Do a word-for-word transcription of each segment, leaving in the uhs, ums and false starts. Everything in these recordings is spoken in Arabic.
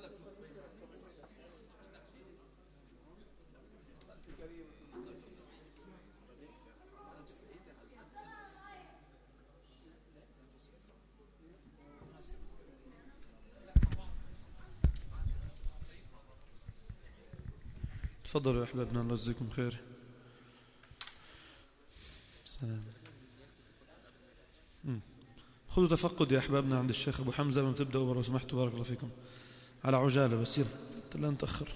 تفضلوا يا أحبابنا، الله يجزيكم خير. سلام. خذوا تفقد يا أحبابنا عند الشيخ أبو حمزة لما تبدأوا، لو سمحتوا، بارك الله فيكم، على عجالة بس، يلا لا نتأخر.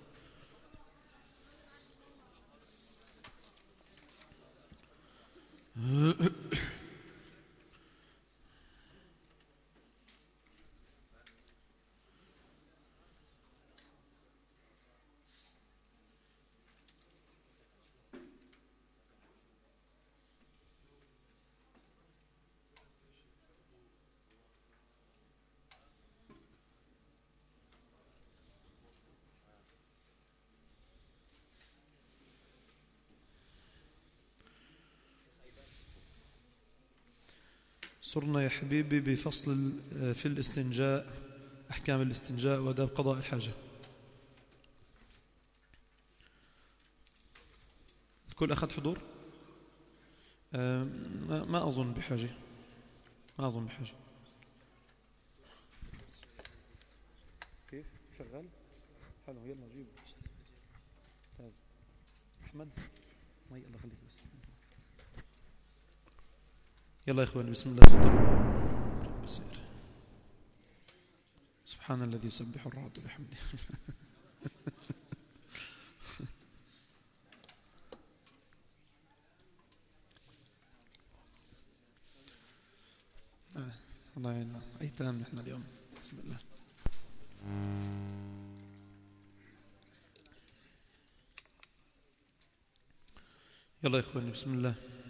صرنا يا حبيبي بفصل في الاستنجاء، أحكام الاستنجاء وآداب قضاء الحاجة. الكل أخذ حضور؟ ما أظن بحاجة، ما أظن بحاجة. كيف شغال؟ حلو، يلا جيب لازم. أحمد ما يلا خليك بس. يلا يا إخواني، بسم الله، تفضلوا. بصير سبحان الذي يسبح الرعد بحمده. الله يعيننا، أيتام نحن اليوم. بسم الله. يلا يا إخواني، بسم الله.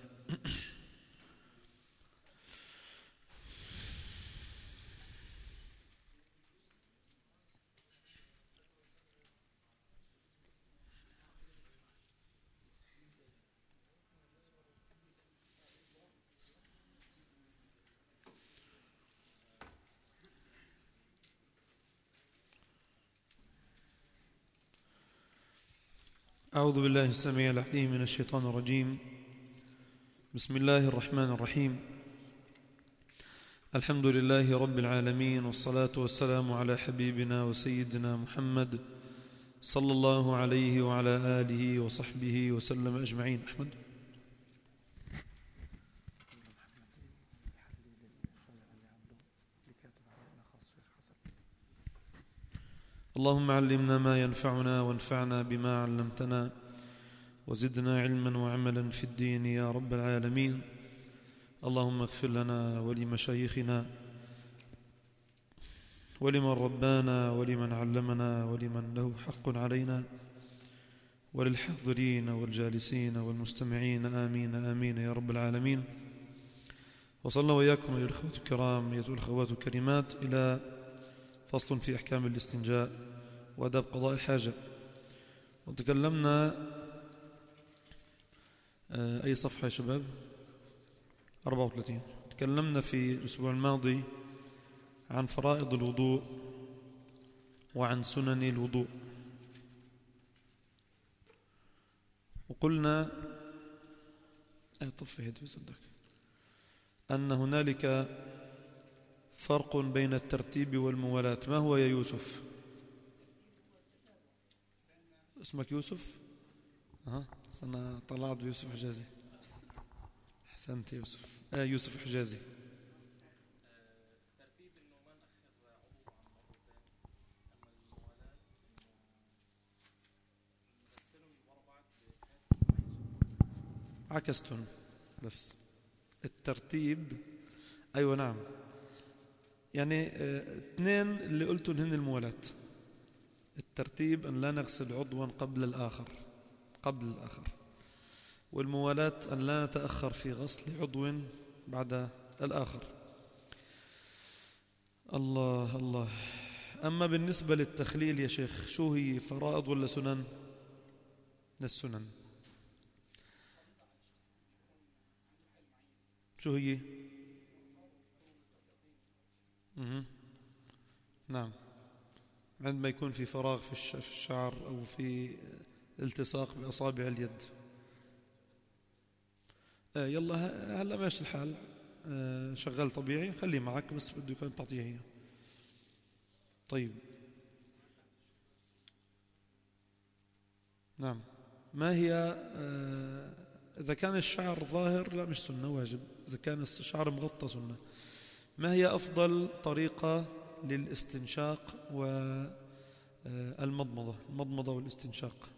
أعوذ بالله السميع العليم من الشيطان الرجيم. بسم الله الرحمن الرحيم. الحمد لله رب العالمين، والصلاة والسلام على حبيبنا وسيدنا محمد صلى الله عليه وعلى آله وصحبه وسلم أجمعين. أحمد. اللهم علمنا ما ينفعنا وانفعنا بما علمتنا وزدنا علما وعملا في الدين يا رب العالمين. اللهم اغفر لنا ولمشايخنا ولمن ربانا ولمن علمنا ولمن له حق علينا وللحاضرين والجالسين والمستمعين، آمين آمين يا رب العالمين. وصلنا وإياكم أيها الأخوة الكرام، أيها الأخوات الكريمات، إلى فصل في أحكام الاستنجاء وآداب قضاء الحاجة. وتكلمنا أي صفحة يا شباب؟ أربعة وثلاثين. تكلمنا في الأسبوع الماضي عن فرائض الوضوء وعن سنن الوضوء، وقلنا طفي هدي صدق أن هنالك فرق بين الترتيب والموالاة. ما هو يا يوسف؟ اسمك يوسف؟ أه أنا طلعت بيوسف حجازي. أحسنت يوسف. آه يوسف حجازي. عكستن بس الترتيب. أيوة نعم، يعني اه اثنين اللي قلتوا هن الموالاة. الترتيب أن لا نغسل عضوا قبل الآخر قبل الآخر والموالاة أن لا نتأخر في غسل عضو بعد الآخر. الله الله. أما بالنسبة للتخليل يا شيخ، شو هي، فرائض ولا سنن؟ السنن. شو هي؟ مه. نعم عندما يكون في فراغ في الشعر أو في التصاق بأصابع اليد. آه يلا هلا ماشي الحال، آه شغال طبيعي، خليه معك بس بده يكون تعطيه هي. طيب نعم. ما هي آه إذا كان الشعر ظاهر لا مش سنة واجب، إذا كان الشعر مغطى سنة. ما هي أفضل طريقة للاستنشاق والمضمضة؟ المضمضة والاستنشاق.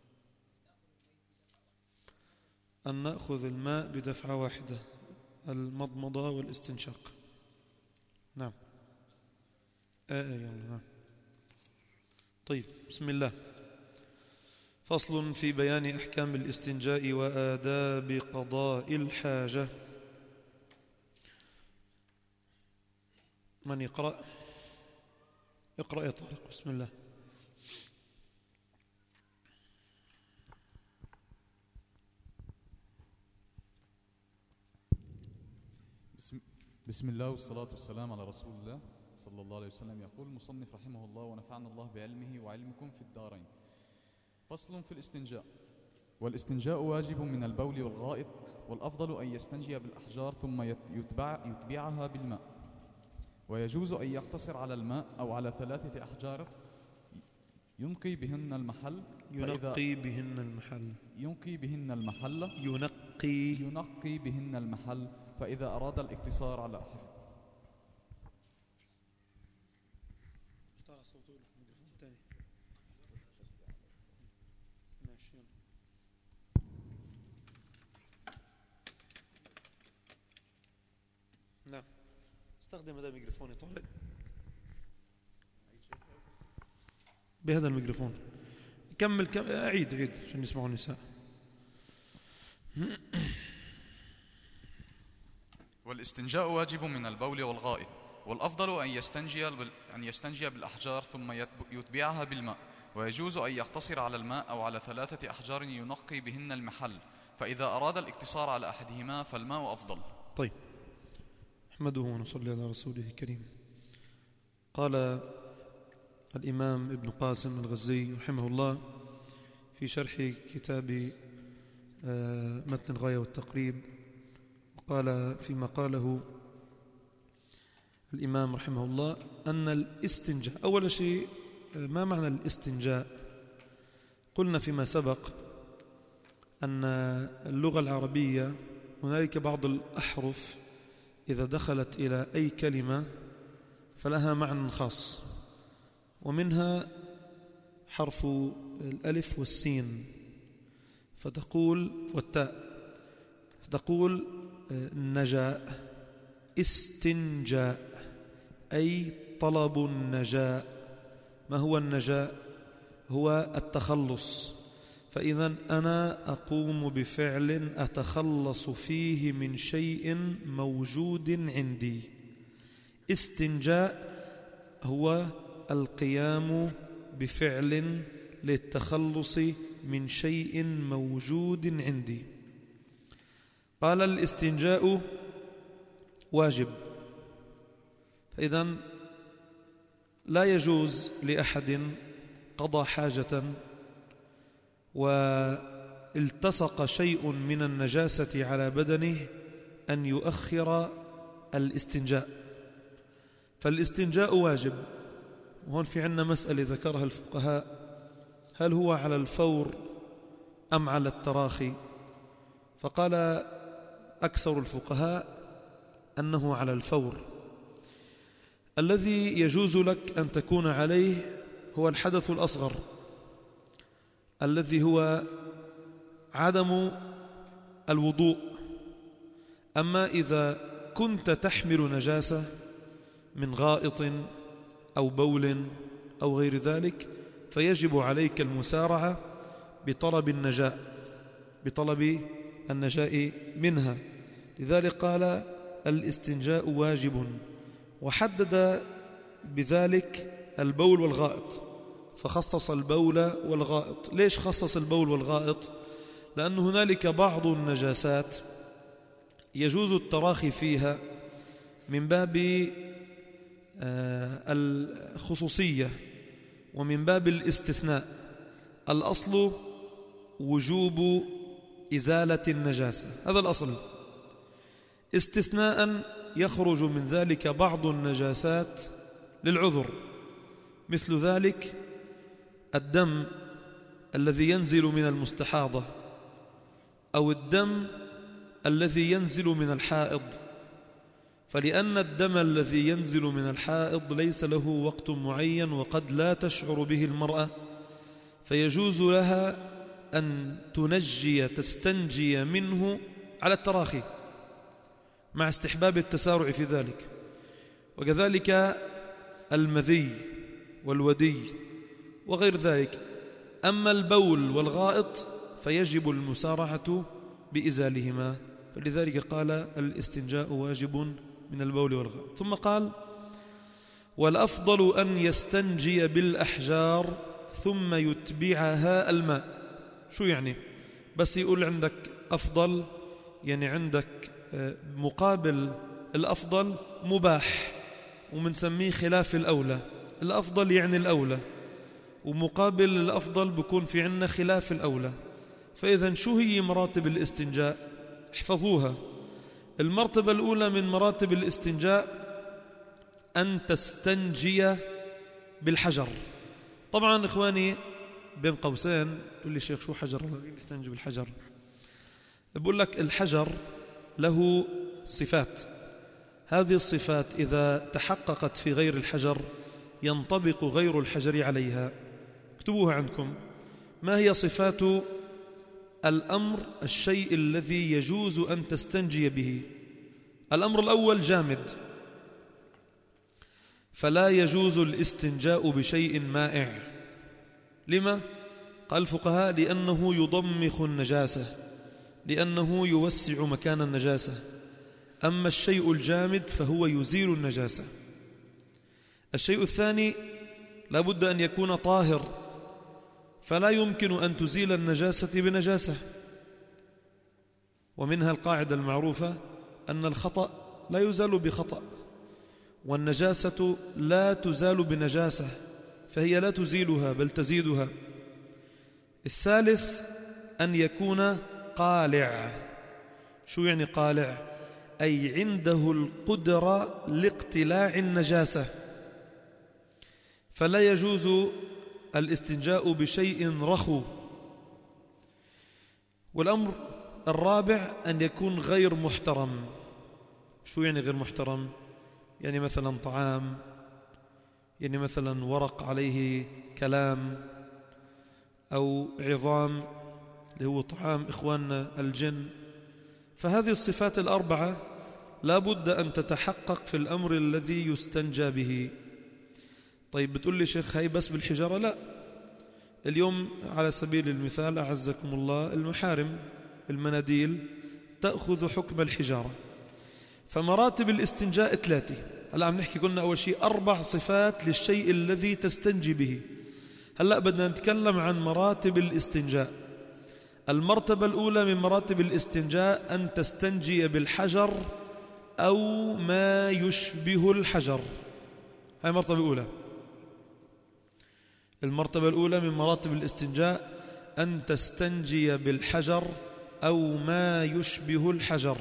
أن نأخذ الماء بدفعة واحدة، المضمضة والاستنشاق. نعم. آه آه يلا نعم. طيب بسم الله. فصل في بيان أحكام الاستنجاء وآداب قضاء الحاجة. من يقرأ؟ اقرأ يا طارق. بسم الله. بسم, بسم الله والصلاة والسلام على رسول الله صلى الله عليه وسلم. يقول المصنف رحمه الله ونفعنا الله بعلمه وعلمكم في الدارين. فصل في الاستنجاء. والاستنجاء واجب من البول والغائط، والأفضل أن يستنجي بالأحجار ثم يتبع يتبعها بالماء، ويجوز أن يقتصر على الماء أو على ثلاثة أحجار ينقي بهن المحل. ينقي بهن المحل ينقي بهن المحل ينقي ينقي بهن المحل فإذا أراد الاقتصار على أحد. نعم. استخدم هذا الميكروفون طارق، بهذا الميكروفون. كمل كمل. أعيد عيد عشان يسمعوا النساء. والاستنجاء واجب من البول والغائط، والأفضل أن يستنجي أن يستنجي بالأحجار ثم يتبعها بالماء، ويجوز أن يقتصر على الماء أو على ثلاثة أحجار ينقي بهن المحل، فإذا أراد الاقتصار على أحدهما فالماء أفضل. طيب نحمده ونصلي على رسوله الكريم. قال الإمام ابن قاسم الغزي رحمه الله في شرح كتاب متن الغاية والتقريب، وقال فيما قاله الإمام رحمه الله أن الاستنجاء، أول شيء ما معنى الاستنجاء؟ قلنا فيما سبق أن اللغة العربية هنالك بعض الأحرف إذا دخلت إلى أي كلمة فلها معنى خاص، ومنها حرف الألف والسين، فتقول والتاء، فتقول نجاء، استنجاء أي طلب النجاء. ما هو النجاء؟ هو التخلص. فإذا أنا أقوم بفعل أتخلص فيه من شيء موجود عندي. استنجاء هو القيام بفعل للتخلص من شيء موجود عندي. قال الاستنجاء واجب، فإذا لا يجوز لأحد قضى حاجة والتصق شيء من النجاسة على بدنه أن يؤخر الاستنجاء، فالاستنجاء واجب. وهون في عندنا مسألة ذكرها الفقهاء، هل هو على الفور أم على التراخي؟ فقال أكثر الفقهاء أنه على الفور. الذي يجوز لك أن تكون عليه هو الحدث الأصغر الذي هو عدم الوضوء. أما إذا كنت تحمل نجاسة من غائط أو بول أو غير ذلك فيجب عليك المسارعة بطلب النجاة بطلب النجاة منها. لذلك قال الاستنجاء واجب، وحدد بذلك البول والغائط، فخصص البول والغائط. ليش خصص البول والغائط؟ لأن هنالك بعض النجاسات يجوز التراخي فيها من باب الخصوصية، ومن باب الاستثناء الأصل وجوب إزالة النجاسة، هذا الأصل. استثناء يخرج من ذلك بعض النجاسات للعذر، مثل ذلك الدم الذي ينزل من المستحاضة أو الدم الذي ينزل من الحائض، فلأن الدم الذي ينزل من الحائض ليس له وقت معين وقد لا تشعر به المرأة، فيجوز لها أن تنجي تستنجي منه على التراخي مع استحباب التسارع في ذلك. وكذلك المذي والودي وغير ذلك. أما البول والغائط فيجب المسارعة بإزالهما، فلذلك قال الاستنجاء واجب من البول والغائط. ثم قال والأفضل أن يستنجي بالأحجار ثم يتبعها الماء. شو يعني؟ بس يقول عندك أفضل، يعني عندك مقابل الأفضل مباح ومنسميه خلاف الأولى. الأفضل يعني الأولى، ومقابل الأفضل بيكون في عنا خلاف الأولى. فإذا شو هي مراتب الاستنجاء؟ احفظوها. المرتبة الأولى من مراتب الاستنجاء أن تستنجي بالحجر. طبعا إخواني بين قوسين تقول لي شيخ شو حجر؟ يستنجي بالحجر. بقول لك الحجر له صفات، هذه الصفات إذا تحققت في غير الحجر ينطبق غير الحجر عليها. اكتبوها عندكم. ما هي صفات الأمر الشيء الذي يجوز أن تستنجي به؟ الأمر الأول جامد، فلا يجوز الاستنجاء بشيء مائع. لما؟ قال الفقهاء لأنه يضمخ النجاسة، لأنه يوسع مكان النجاسة. أما الشيء الجامد فهو يزيل النجاسة. الشيء الثاني لا بد أن يكون طاهر، فلا يمكن أن تزيل النجاسة بنجاسة. ومنها القاعدة المعروفة أن الخطأ لا يزال بخطأ، والنجاسة لا تزال بنجاسة، فهي لا تزيلها بل تزيدها. الثالث أن يكون قالع. شو يعني قالع؟ أي عنده القدرة لاقتلاع النجاسة، فلا يجوز الاستنجاء بشيء رخو. والأمر الرابع أن يكون غير محترم. شو يعني غير محترم؟ يعني مثلا طعام، يعني مثلا ورق عليه كلام، أو عظام اللي هو طعام إخواننا الجن. فهذه الصفات الأربعة لا بد أن تتحقق في الأمر الذي يستنجى به. طيب بتقول لي شيخ هاي بس بالحجارة؟ لا، اليوم على سبيل المثال أعزكم الله المحارم المناديل تأخذ حكم الحجارة. فمراتب الاستنجاء ثلاثة. هلأ عم نحكي قلنا أول شيء أربع صفات للشيء الذي تستنجي به. هلأ بدنا نتكلم عن مراتب الاستنجاء. المرتبة الأولى من مراتب الاستنجاء أن تستنجي بالحجر أو ما يشبه الحجر. هاي المرتبة الأولى. المرتبة الأولى من مراتب الاستنجاء أن تستنجي بالحجر أو ما يشبه الحجر.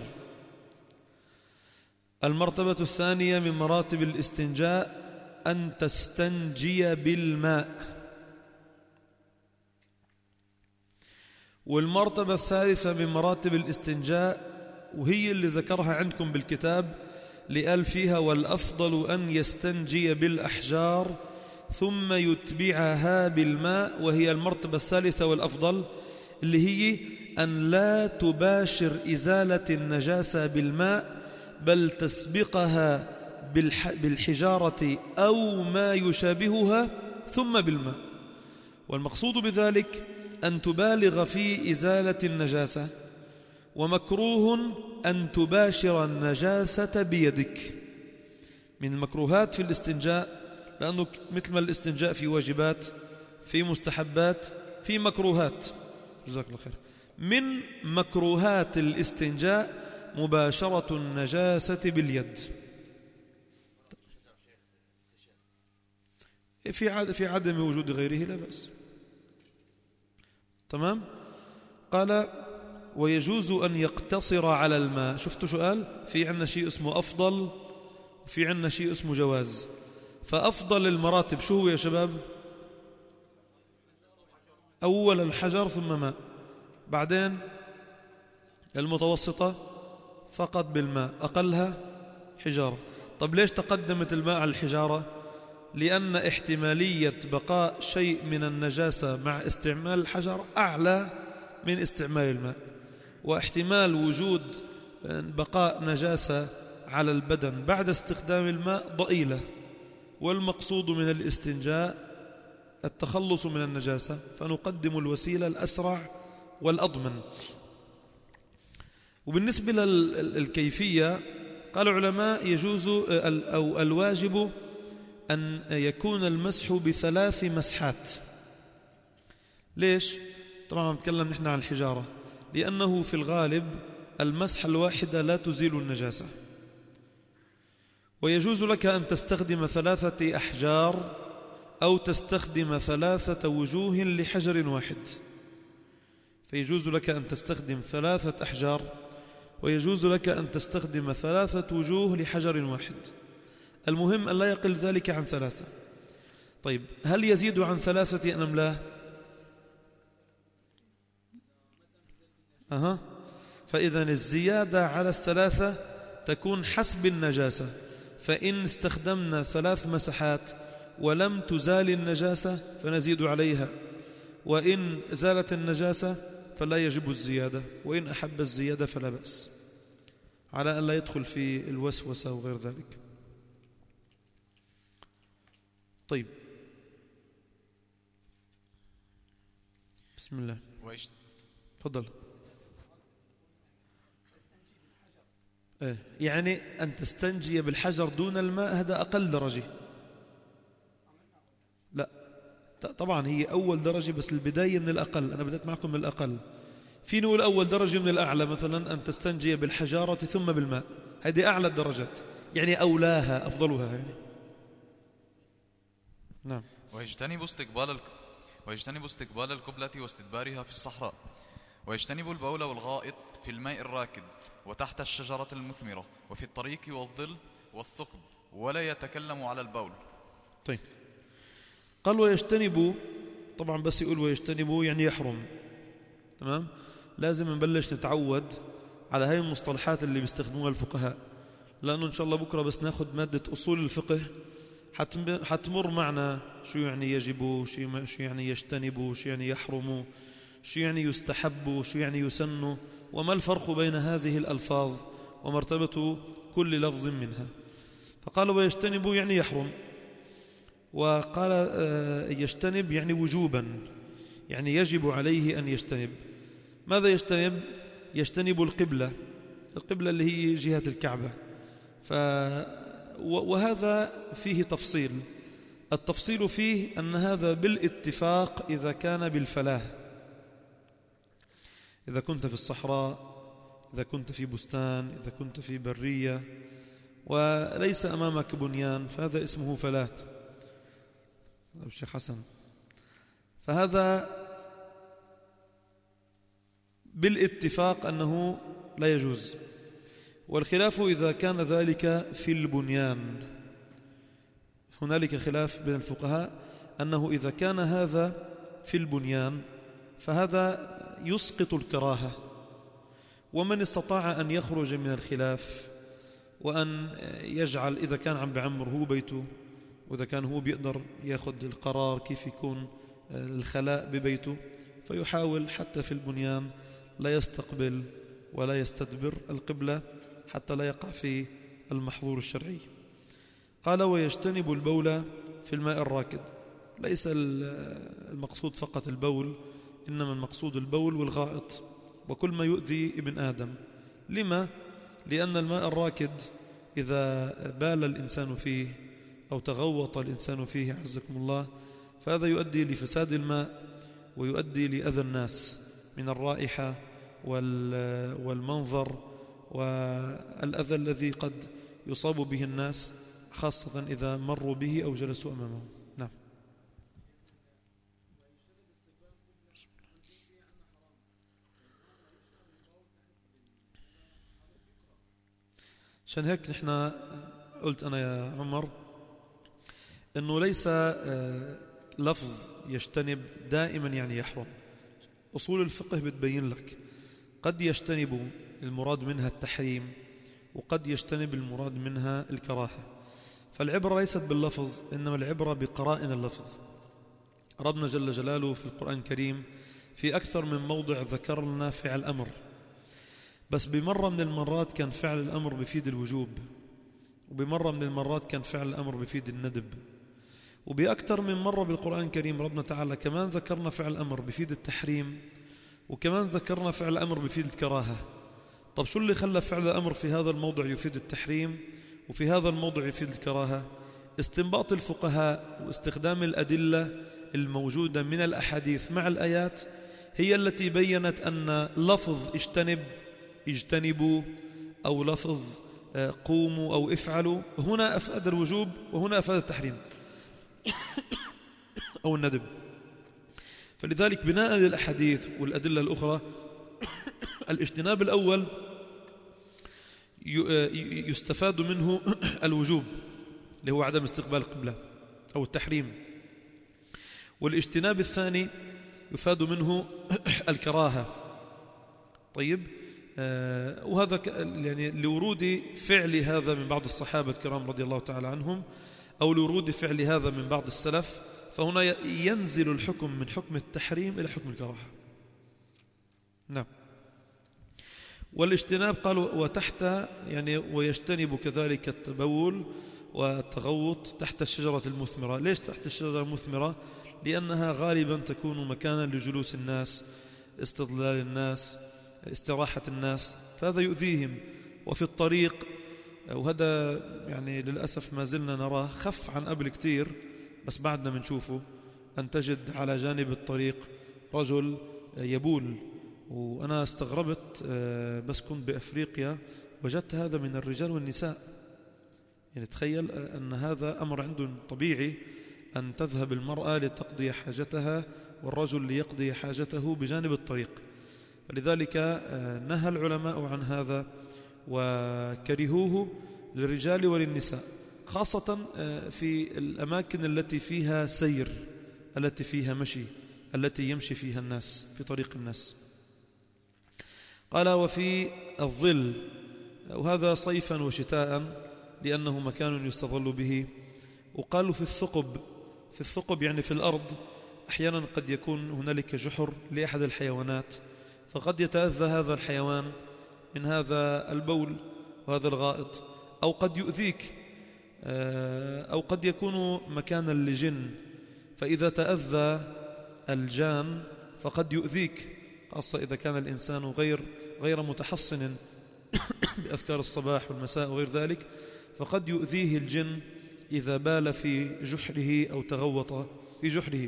المرتبة الثانية من مراتب الاستنجاء أن تستنجي بالماء. والمرتبة الثالثة من مراتب الاستنجاء وهي اللي ذكرها عندكم بالكتاب اللي قال فيها والأفضل أن يستنجي بالأحجار ثم يتبعها بالماء، وهي المرتبة الثالثة والأفضل، اللي هي أن لا تباشر إزالة النجاسة بالماء بل تسبقها بالحجارة أو ما يشابهها ثم بالماء. والمقصود بذلك أن تبالغ في إزالة النجاسة، ومكروه أن تباشر النجاسة بيدك. من المكروهات في الاستنجاء، لأنه مثل ما الاستنجاء في واجبات، في مستحبات، في مكروهات. جزاك الله خير. من مكروهات الاستنجاء مباشرة النجاسة باليد. في في عدم وجود غيره لا بأس. تمام. قال ويجوز أن يقتصر على الماء. شفتوا شو قال؟ في عندنا شيء اسمه أفضل وفي عندنا شيء اسمه جواز. فأفضل المراتب شو هو يا شباب؟ أول الحجر ثم ماء، بعدين المتوسطة فقط بالماء، أقلها حجارة. طب ليش تقدمت الماء على الحجارة؟ لأن احتمالية بقاء شيء من النجاسة مع استعمال الحجر أعلى من استعمال الماء، واحتمال وجود بقاء نجاسة على البدن بعد استخدام الماء ضئيلة، والمقصود من الاستنجاء التخلص من النجاسة، فنقدم الوسيلة الأسرع والأضمن. وبالنسبة للكيفية قال العلماء يجوز أو الواجب أن يكون المسح بثلاث مسحات. ليش؟ طبعا نتكلم نحن عن الحجارة، لأنه في الغالب المسح الواحدة لا تزيل النجاسة. ويجوز لك أن تستخدم ثلاثة أحجار أو تستخدم ثلاثة وجوه لحجر واحد. فيجوز لك أن تستخدم ثلاثة أحجار، ويجوز لك أن تستخدم ثلاثة وجوه لحجر واحد. المهم أن لا يقل ذلك عن ثلاثة. طيب هل يزيد عن ثلاثة أم لا؟ أها. فإذا الزيادة على الثلاثة تكون حسب النجاسة، فإن استخدمنا ثلاث مسحات ولم تزال النجاسة فنزيد عليها، وإن زالت النجاسة فلا يجب الزيادة، وإن أحب الزيادة فلا بأس، على أن لا يدخل في الوسوسة وغير ذلك. طيب بسم الله. تفضل. إيه يعني أن تستنجي بالحجر دون الماء هذا أقل درجة. لا طبعا هي أول درجة، بس البداية من الأقل. أنا بدأت معكم من الأقل. في نقول أول درجة من الأعلى، مثلا أن تستنجي بالحجارة ثم بالماء، هذه أعلى الدرجات، يعني أولاها أفضلها يعني. نعم. ويجتنب استقبال الك... ويجتنب استقبال القبلة واستدبارها في الصحراء، ويجتنب البول والغائط في الماء الراكد وتحت الشجرة المثمرة وفي الطريق والظل والثقب، ولا يتكلم على البول. طيب قال ويجتنب، طبعا بس يقول ويجتنب يعني يحرم. تمام. لازم نبلش نتعود على هاي المصطلحات اللي بيستخدموها الفقهاء، لأنه إن شاء الله بكرة بس ناخد مادة أصول الفقه حتمر معنا شو يعني يجب، شو يعني يجتنب، شو يعني يحرم، شو يعني يستحب، شو يعني يسن، وما الفرق بين هذه الألفاظ ومرتبة كل لفظ منها. فقال ويجتنب يعني يحرم، وقال يجتنب يعني وجوبا، يعني يجب عليه أن يجتنب. ماذا يجتنب؟ يجتنب القبلة، القبلة اللي هي جهة الكعبة. ف وهذا فيه تفصيل. التفصيل فيه أن هذا بالاتفاق إذا كان بالفلاة، إذا كنت في الصحراء، إذا كنت في بستان، إذا كنت في برية وليس أمامك بنيان، فهذا اسمه فلاة. الشيخ حسن، فهذا بالاتفاق أنه لا يجوز. والخلاف إذا كان ذلك في البنيان، هنالك خلاف بين الفقهاء أنه إذا كان هذا في البنيان فهذا يسقط الكراهة. ومن استطاع أن يخرج من الخلاف وأن يجعل، إذا كان عم بعمر هو بيته، وإذا كان هو بيقدر ياخذ القرار كيف يكون الخلاء ببيته، فيحاول حتى في البنيان لا يستقبل ولا يستدبر القبلة حتى لا يقع في المحظور الشرعي. قال ويجتنب البول في الماء الراكد. ليس المقصود فقط البول، إنما المقصود البول والغائط وكل ما يؤذي ابن آدم. لما؟ لأن الماء الراكد إذا بال الإنسان فيه أو تغوط الإنسان فيه عزكم الله، فهذا يؤدي لفساد الماء ويؤدي لأذى الناس من الرائحة والمنظر والأذى الذي قد يصاب به الناس، خاصة إذا مروا به أو جلسوا أمامه. نعم. عشان هيك نحن قلت أنا يا عمر أنه ليس لفظ يجتنب دائما يعني يحرم. أصول الفقه بتبين لك قد يجتنب المراد منها التحريم وقد يجتنب المراد منها الكراهة. فالعبرة ليست باللفظ إنما العبرة بقرائن اللفظ. ربنا جل جلاله في القرآن الكريم في أكثر من موضع ذكر لنا فعل أمر، بس بمرة من المرات كان فعل الأمر بفيد الوجوب، وبمرة من المرات كان فعل الأمر بفيد الندب، وبأكثر من مرة بالقرآن الكريم ربنا تعالى كمان ذكرنا فعل الأمر بفيد التحريم، وكمان ذكرنا فعل الأمر بفيد الكراهة. طب شو اللي خلى فعل الأمر في هذا الموضع يفيد التحريم وفي هذا الموضع يفيد الكراهة؟ استنباط الفقهاء واستخدام الأدلة الموجودة من الأحاديث مع الآيات هي التي بيّنت أن لفظ اجتنب اجتنبوا أو لفظ قوموا أو افعلوا هنا أفاد الوجوب وهنا أفاد التحريم أو الندب. فلذلك بناء للأحاديث والأدلة الأخرى الاجتناب الأول يستفاد منه الوجوب اللي هو عدم استقبال القبلة أو التحريم، والاجتناب الثاني يفاد منه الكراهة. طيب آه وهذا يعني لورود فعل هذا من بعض الصحابة الكرام رضي الله تعالى عنهم أو لورود فعل هذا من بعض السلف، فهنا ينزل الحكم من حكم التحريم إلى حكم الكراهة. نعم. والاجتناب قالوا وتحت يعني ويجتنب كذلك التبول والتغوط تحت الشجرة المثمرة. ليش تحت الشجرة المثمرة؟ لأنها غالبا تكون مكانا لجلوس الناس، استظلال الناس، استراحة الناس، فهذا يؤذيهم. وفي الطريق، وهذا يعني للأسف ما زلنا نراه، خف عن قبل كتير بس بعدنا منشوفه، أن تجد على جانب الطريق رجل يبول. وأنا استغربت بس كنت بأفريقيا وجدت هذا من الرجال والنساء. يعني تخيل أن هذا أمر عندهم طبيعي، أن تذهب المرأة لتقضي حاجتها والرجل ليقضي حاجته بجانب الطريق. فلذلك نهى العلماء عن هذا وكرهوه للرجال وللنساء، خاصة في الأماكن التي فيها سير، التي فيها مشي، التي يمشي فيها الناس في طريق الناس. قال وفي الظل، وهذا صيفا وشتاء لأنه مكان يستظل به. وقالوا في الثقب، في الثقب يعني في الأرض أحيانا قد يكون هنالك جحر لأحد الحيوانات، فقد يتأذى هذا الحيوان من هذا البول وهذا الغائط، أو قد يؤذيك، أو قد يكون مكانا لجن، فإذا تأذى الجان فقد يؤذيك، خاصة إذا كان الإنسان غير غير متحصن بأذكار الصباح والمساء وغير ذلك، فقد يؤذيه الجن إذا بال في جحره أو تغوط في جحره.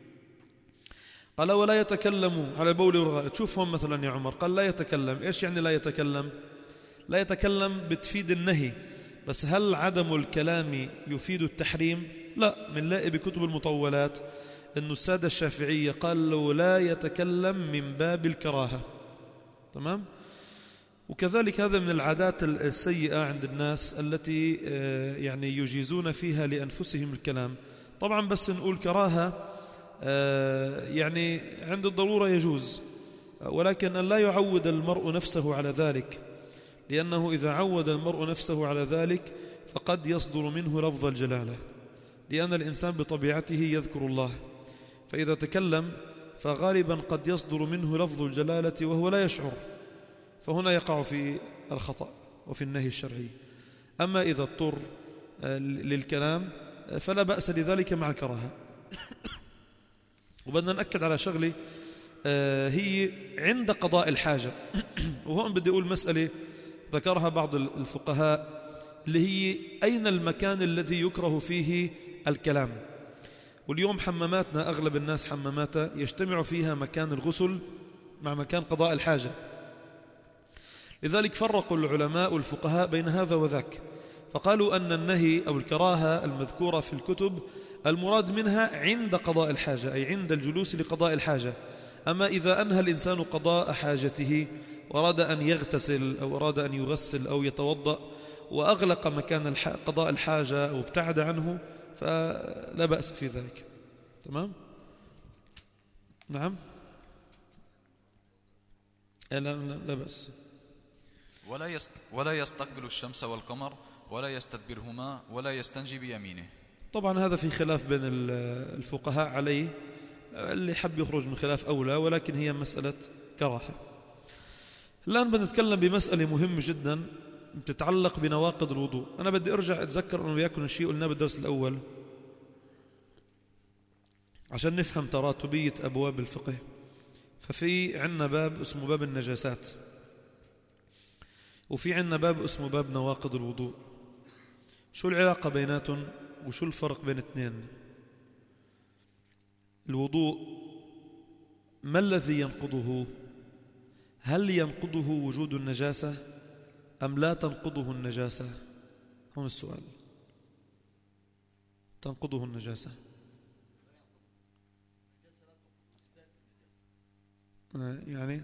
قال ولا يتكلم على البول والغائط. شوفهم مثلا يا عمر، قال لا يتكلم. إيش يعني لا يتكلم؟ لا يتكلم بتفيد النهي، بس هل عدم الكلام يفيد التحريم؟ لا. من لاقي بكتب المطولات أن السادة الشافعية قالوا لا يتكلم من باب الكراهة. تمام؟ وكذلك هذا من العادات السيئة عند الناس التي يعني يجيزون فيها لأنفسهم الكلام. طبعا بس نقول كراهة يعني عند الضرورة يجوز، ولكن أن لا يعود المرء نفسه على ذلك، لأنه إذا عود المرء نفسه على ذلك فقد يصدر منه لفظ الجلالة، لأن الإنسان بطبيعته يذكر الله، فإذا تكلم فغالبا قد يصدر منه لفظ الجلالة وهو لا يشعر، فهنا يقع في الخطأ وفي النهي الشرعي. أما إذا اضطر للكلام فلا بأس لذلك مع الكراهة. وبدنا نأكد على شغلة هي عند قضاء الحاجة. وهون بدي أقول مسألة ذكرها بعض الفقهاء اللي هي أين المكان الذي يكره فيه الكلام. واليوم حماماتنا أغلب الناس حماماتها يجتمع فيها مكان الغسل مع مكان قضاء الحاجة، لذلك فرقوا العلماء والفقهاء بين هذا وذاك، فقالوا أن النهي أو الكراهة المذكورة في الكتب المراد منها عند قضاء الحاجة، أي عند الجلوس لقضاء الحاجة. أما إذا أنهى الإنسان قضاء حاجته وأراد أن يغتسل أو أراد أن يغسل أو يتوضأ وأغلق مكان قضاء الحاجة وابتعد عنه فلا بأس في ذلك. تمام؟ نعم؟ لا, لا, لا بأس. ولا ولا يستقبل الشمس والقمر ولا يستدبرهما ولا يستنجي بيمينه. طبعا هذا في خلاف بين الفقهاء عليه، اللي حب يخرج من خلاف أولى، ولكن هي مسألة كراهة. الآن بنتكلم بمسألة مهمة جدا بتتعلق بنواقض الوضوء. أنا بدي أرجع أتذكر أنه وياكم الشيء قلناه بالدرس الأول عشان نفهم تراتبية أبواب الفقه. ففي عنا باب اسمه باب النجاسات، وفي عنا باب اسمه باب نواقض الوضوء. شو العلاقة بيناتهم وشو الفرق بين اثنين؟ الوضوء ما الذي ينقضه؟ هل ينقضه وجود النجاسة أم لا تنقضه النجاسة؟ هون السؤال. تنقضه النجاسة يعني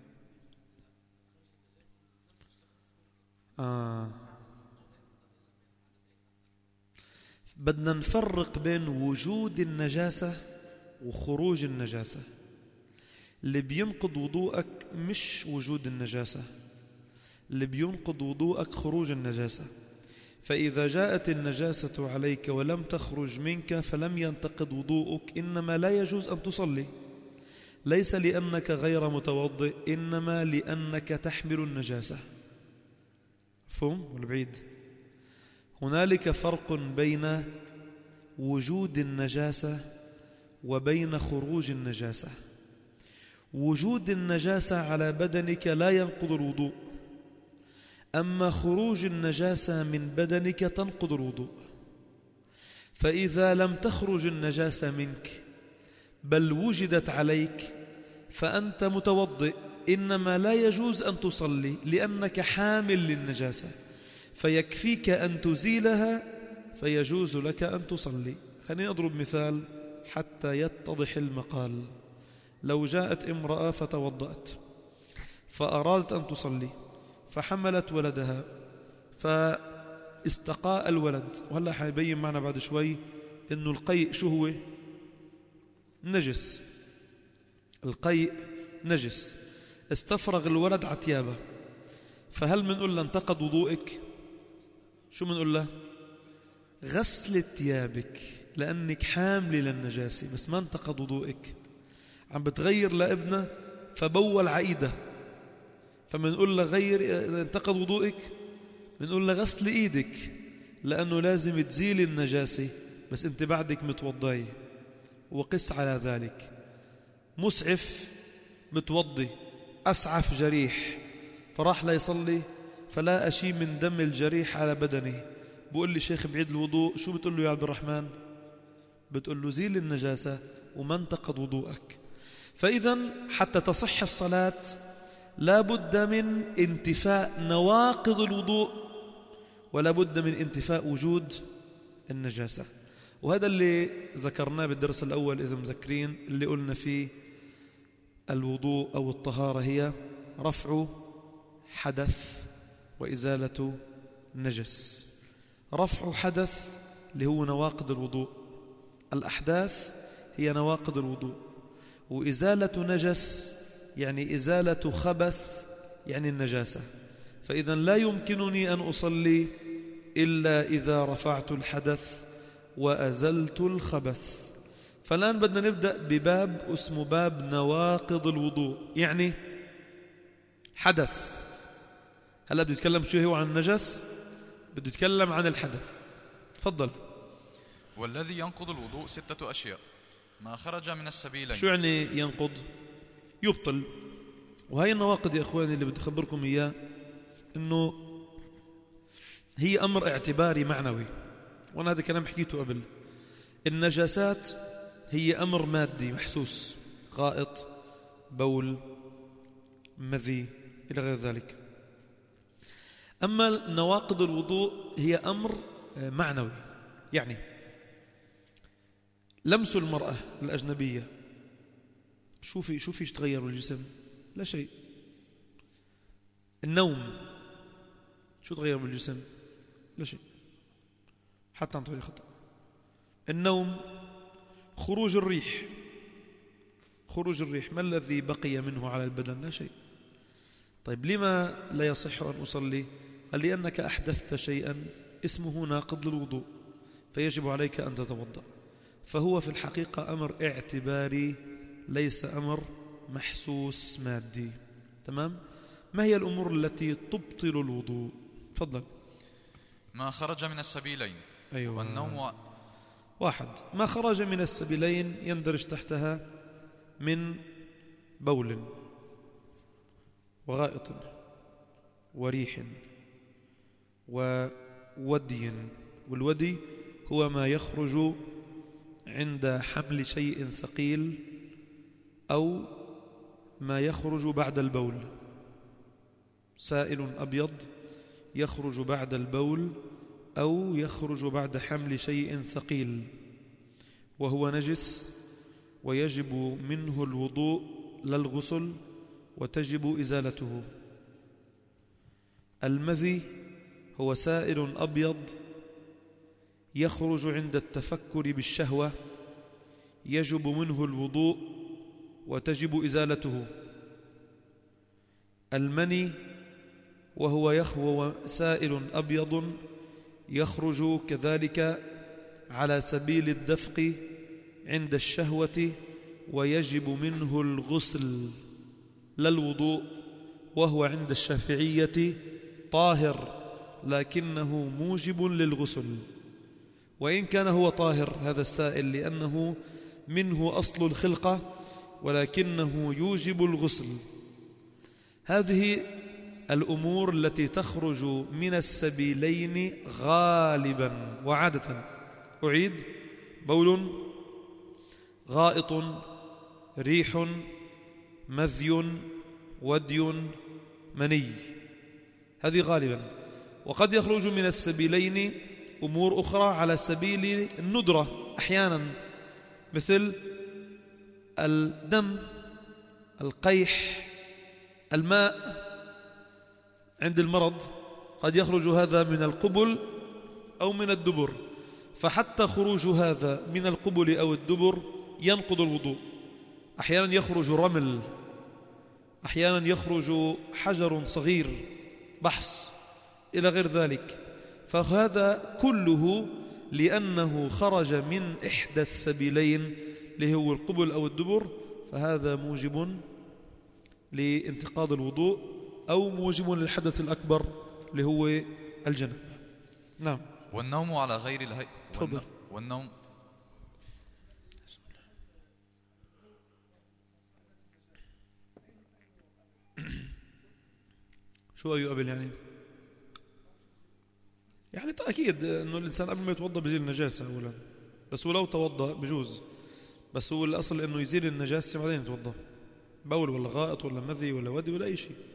آه. بدنا نفرق بين وجود النجاسة وخروج النجاسة. اللي بينقض وضوءك مش وجود النجاسة، اللي بينقض وضوءك خروج النجاسة. فإذا جاءت النجاسة عليك ولم تخرج منك فلم ينتقض وضوءك، إنما لا يجوز أن تصلي، ليس لأنك غير متوضئ، إنما لأنك تحمل النجاسة. فهم ولا بعيد؟ هنالك فرق بين وجود النجاسة وبين خروج النجاسة. وجود النجاسة على بدنك لا ينقض الوضوء، أما خروج النجاسة من بدنك تنقض الوضوء. فإذا لم تخرج النجاسة منك بل وجدت عليك فأنت متوضئ، إنما لا يجوز أن تصلي لأنك حامل للنجاسة، فيكفيك أن تزيلها فيجوز لك أن تصلي. خليني أضرب مثال حتى يتضح المقال. لو جاءت امرأة فتوضأت فأرادت أن تصلي فحملت ولدها فاستقاء الولد، وهلا حيبين معنا بعد شوي إنه القيء شو هو؟ نجس. القيء نجس. استفرغ الولد عتيابه، فهل منقول له انتقض وضوءك؟ شو منقول له؟ غسل ثيابك لأنك حاملة للنجاسة، بس ما انتقض وضوءك. عم بتغير لابنه فبول عيده، فمنقول له غير انتقض وضوءك؟ منقول له غسل ايدك لأنه لازم تزيل النجاسة، بس انت بعدك متوضي. وقس على ذلك مسعف متوضي أسعف جريح فراح لا يصلي فلا أشي من دم الجريح على بدنه، بقول لي شيخ بعيد الوضوء، شو بتقول له يا عبد الرحمن؟ بتقول له زيل النجاسة وما انتقض وضوءك. فإذا حتى تصح الصلاة لا بد من انتفاء نواقض الوضوء ولا بد من انتفاء وجود النجاسة. وهذا اللي ذكرناه بالدرس الأول إذا مذكرين، اللي قلنا فيه الوضوء أو الطهارة هي رفع حدث وإزالة نجس. رفع حدث اللي هو نواقض الوضوء، الأحداث هي نواقض الوضوء، وإزالة نجس يعني إزالة خبث يعني النجاسة. فإذا لا يمكنني أن أصلي إلا إذا رفعت الحدث وأزلت الخبث. فالآن بدنا نبدأ بباب اسمه باب نواقض الوضوء، يعني حدث. هلا بده يتكلم شو هو عن النجس، بده يتكلم عن الحدث. تفضل. والذي ينقض الوضوء ستة أشياء: ما خرج من السبيلين. شو يعني ينقض؟ يبطل. وهي النواقض يا إخواني اللي بدي أخبركم إياه إنه هي أمر اعتباري معنوي، وأنا هذا الكلام حكيته قبل. النجاسات هي أمر مادي محسوس، غائط، بول، مذي إلى غير ذلك. أما نواقض الوضوء هي أمر معنوي، يعني لمس المرأة الأجنبية شو في شو فيش تغير بالجسم؟ لا شيء. النوم شو تغير بالجسم؟ لا شيء حتى عن طريق الخطأ. النوم خروج الريح، خروج الريح ما الذي بقي منه على البدن؟ لا شيء. طيب لما لا يصح أن أصلي؟ قال لأنك أحدثت شيئا اسمه ناقض للوضوء فيجب عليك أن تتوضأ. فهو في الحقيقة أمر اعتباري ليس أمر محسوس مادي. تمام؟ ما هي الأمور التي تبطل الوضوء؟ تفضل. ما خرج من السبيلين. أيوة. والنوم و... واحد، ما خرج من السبيلين يندرج تحتها من بول وغائط وريح وودي. والودي هو ما يخرج عند حمل شيء ثقيل أو ما يخرج بعد البول، سائل أبيض يخرج بعد البول أو يخرج بعد حمل شيء ثقيل وهو نجس ويجب منه الوضوء لا الغسل وتجب إزالته. المذي هو سائل أبيض يخرج عند التفكر بالشهوة يجب منه الوضوء وتجب إزالته. المني وهو يخوى سائل أبيض يخرج كذلك على سبيل الدفق عند الشهوة ويجب منه الغسل لا الوضوء، وهو عند الشافعية طاهر لكنه موجب للغسل، وإن كان هو طاهر هذا السائل لأنه منه أصل الخلقة ولكنه يوجب الغسل. هذه الأمور التي تخرج من السبيلين غالبا وعادة. أعيد: بول، غائط، ريح، مذي، ودي، مني، هذه غالبا. وقد يخرج من السبيلين أمور أخرى على سبيل الندرة أحيانا، مثل الدم، القيح، الماء. عند المرض قد يخرج هذا من القبل أو من الدبر، فحتى خروج هذا من القبل أو الدبر ينقض الوضوء. أحيانا يخرج رمل، أحيانا يخرج حجر صغير، بحص، إلى غير ذلك. فهذا كله لأنه خرج من إحدى السبيلين اللي هو القبل أو الدبر، فهذا موجب لانتقاض الوضوء أو موجب للحدث الأكبر اللي هو الجنب. نعم. والنوم على غير الهيئة. تفضل. والنوم شو أي قبل يعني؟ يعني أكيد أنه الإنسان قبل ما يتوضأ بيزيل النجاسة أولا، بس ولو توضأ بجوز، بس هو الأصل أنه يزيل النجاسة بعدين يتوضأ، بول ولا غائط ولا مذي ولا ودي ولا أي شيء.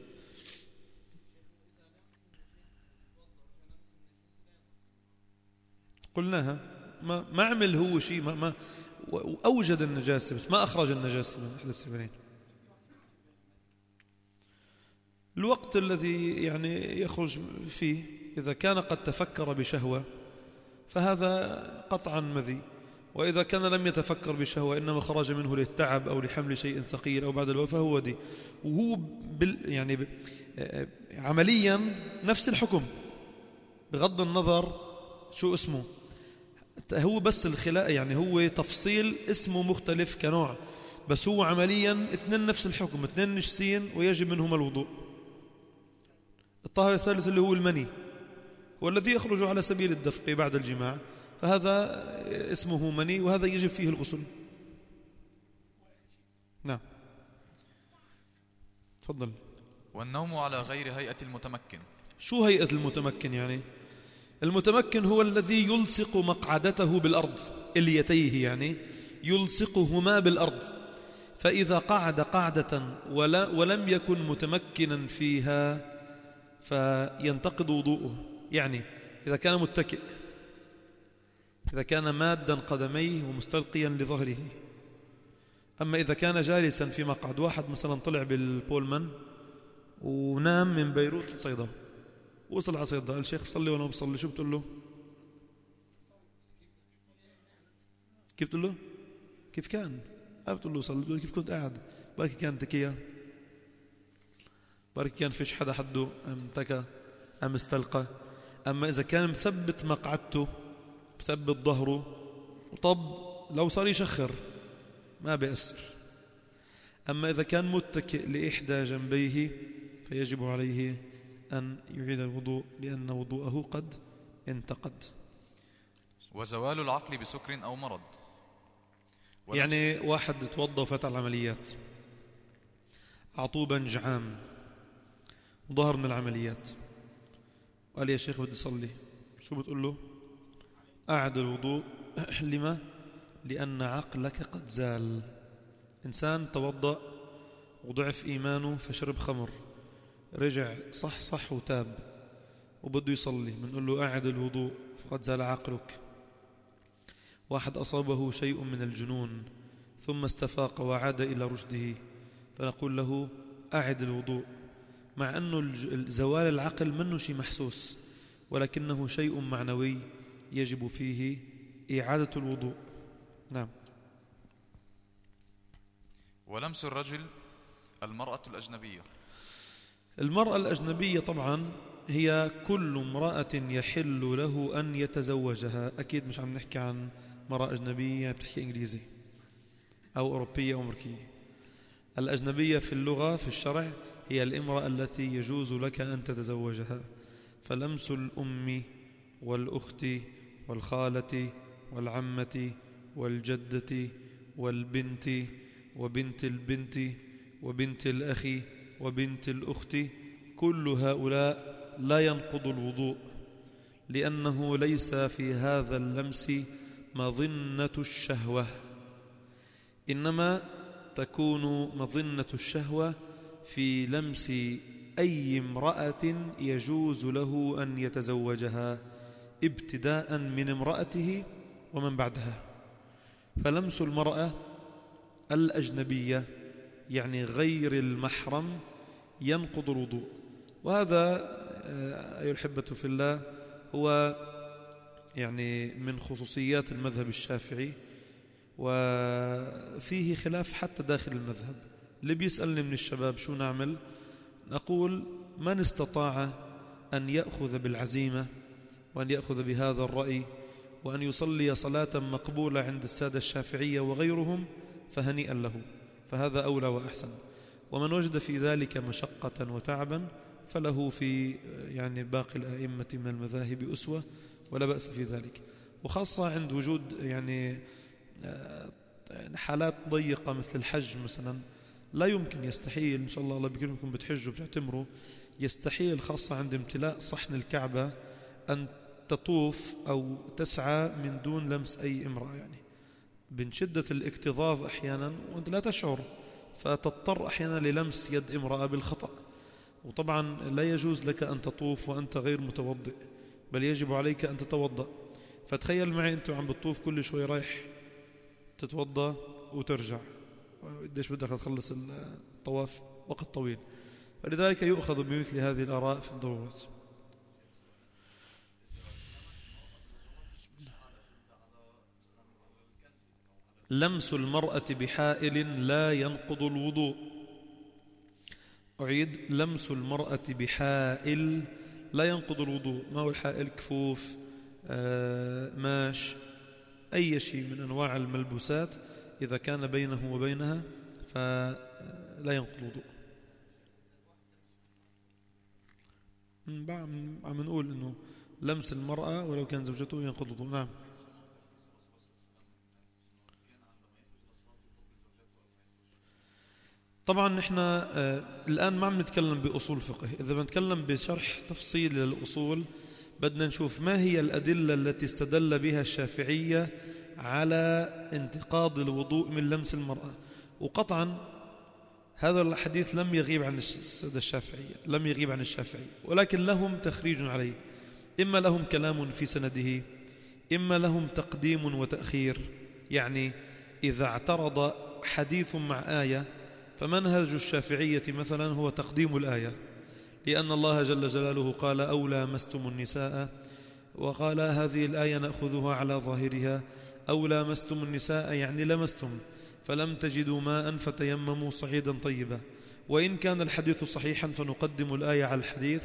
قلناها ما ما عمل هو شيء، ما ما أوجد النجاسة بس ما أخرج النجاسة من إحدى السبيلين. الوقت الذي يعني يخرج فيه إذا كان قد تفكر بشهوة فهذا قطعا مذي، وإذا كان لم يتفكر بشهوة إنما خرج منه للتعب أو لحمل شيء ثقيل أو بعد الوفاة فهو ودي. وهو بال يعني ب عمليا نفس الحكم بغض النظر شو اسمه، هو بس الخلاء يعني هو تفصيل اسمه مختلف كنوع، بس هو عمليا اثنين نفس الحكم، اثنين نجسين ويجب منهما الوضوء. الطاهر الثالث اللي هو المني هو الذي يخرج على سبيل الدفق بعد الجماع، فهذا اسمه مني وهذا يجب فيه الغسل. نعم. تفضل. والنوم على غير هيئة المتمكن. شو هيئة المتمكن يعني؟ المتمكن هو الذي يلصق مقعدته بالأرض، اليتيه يعني يلصقهما بالأرض، فإذا قعد قعدة ولا ولم يكن متمكنا فيها فينتقض وضوءه. يعني إذا كان متكئ، إذا كان مادا قدميه ومستلقيا لظهره. أما إذا كان جالسا في مقعد، واحد مثلا طلع بالبولمان ونام من بيروت لصيدا وصل على صيدة قال الشيخ بصلي وأنا بصلي، شو بتقول له؟ كيف بتقول له؟ كيف كان؟ ما بتقول له صلي، بتقول كيف كنت قاعد؟ بركي كان تكية، بركي كان فيش حدا حده، أم تكى أم استلقى. أما إذا كان مثبت مقعدته مثبت ظهره، طب لو صار يشخر ما بيأثر. أما إذا كان متكئ لإحدى جنبيه فيجب عليه أن يعيد الوضوء لأن وضوءه قد انتقد. وزوال العقل بسكر أو مرض، يعني واحد توضى وفات على العمليات، أعطوه بنج عام وظهر من العمليات وقال يا شيخ بدي صلي، شو بتقول له؟ أعد الوضوء. لما؟ لأن عقلك قد زال. إنسان توضأ وضعف إيمانه فشرب خمر، رجع صح صح وتاب وبده يصلي، بنقول له أعد الوضوء فقد زال عقلك. واحد أصابه شيء من الجنون ثم استفاق وعاد إلى رشده فنقول له أعد الوضوء، مع أنه زوال العقل منه شيء محسوس ولكنه شيء معنوي يجب فيه إعادة الوضوء. نعم. ولمس الرجل المرأة الأجنبية. المرأة الأجنبية طبعا هي كل امرأة يحل له أن يتزوجها. أكيد مش عم نحكي عن مرأة أجنبية بتحكي إنجليزي أو أوروبية أو أمريكية. الأجنبية في اللغة في الشرع هي الامرأة التي يجوز لك أن تتزوجها. فلمس الأم والأخت والخالة والعمة والجدة والبنت وبنت البنت وبنت الأخ وبنت الأخت كل هؤلاء لا ينقض الوضوء، لأنه ليس في هذا اللمس مظنة الشهوة، إنما تكون مظنة الشهوة في لمس أي امرأة يجوز له أن يتزوجها ابتداء من امرأته ومن بعدها. فلمس المرأة الأجنبية يعني غير المحرم ينقض الوضوء. وهذا أيها الأحبة في الله هو يعني من خصوصيات المذهب الشافعي، وفيه خلاف حتى داخل المذهب. اللي بيسألني من الشباب شو نعمل، نقول من استطاع أن يأخذ بالعزيمة وأن يأخذ بهذا الرأي وأن يصلي صلاة مقبولة عند السادة الشافعية وغيرهم فهنيئا له، فهذا أولى وأحسن. ومن وجد في ذلك مشقة وتعبا فله في يعني باقي الأئمة من المذاهب أسوة ولا بأس في ذلك، وخاصة عند وجود يعني حالات ضيقة مثل الحج مثلا. لا يمكن، يستحيل، إن شاء الله الله بيكرمكم بتحجوا بتعتمروا، يستحيل خاصة عند امتلاء صحن الكعبة أن تطوف أو تسعى من دون لمس أي امرأة، يعني من شدة الاكتظاظ أحيانا وأنت لا تشعر فتضطر أحيانا للمس يد امرأة بالخطأ. وطبعا لا يجوز لك أن تطوف وأنت غير متوضئ، بل يجب عليك أن تتوضأ. فتخيل معي أنت عم بتطوف كل شوي رايح تتوضأ وترجع، قديش بدك تخلص الطواف؟ وقت طويل. فلذلك يؤخذ بمثل هذه الآراء في الضرورات. لمس المرأة بحائل لا ينقض الوضوء. أعيد، لمس المرأة بحائل لا ينقض الوضوء. ما هو الحائل؟ كفوف، آه، ماش، أي شيء من أنواع الملبوسات إذا كان بينه وبينها فلا ينقض الوضوء. عم نقول إنه لمس المرأة ولو كان زوجته ينقض الوضوء. نعم. طبعا نحن آه الآن ما عم نتكلم بأصول فقه. إذا بنتكلم بشرح تفصيل للأصول بدنا نشوف ما هي الأدلة التي استدل بها الشافعية على انتقاض الوضوء من لمس المرأة. وقطعا هذا الحديث لم يغيب عن السادة الشافعية، لم يغيب عن الشافعية، ولكن لهم تخريج عليه. إما لهم كلام في سنده، إما لهم تقديم وتأخير. يعني إذا اعترض حديث مع آية فمنهج الشافعية مثلا هو تقديم الآية، لأن الله جل جلاله قال أو لامستم النساء، وقال هذه الآية نأخذها على ظاهرها أو لامستم النساء يعني لمستم فلم تجدوا ماء فتيمموا صعيدا طيبا. وإن كان الحديث صحيحا فنقدم الآية على الحديث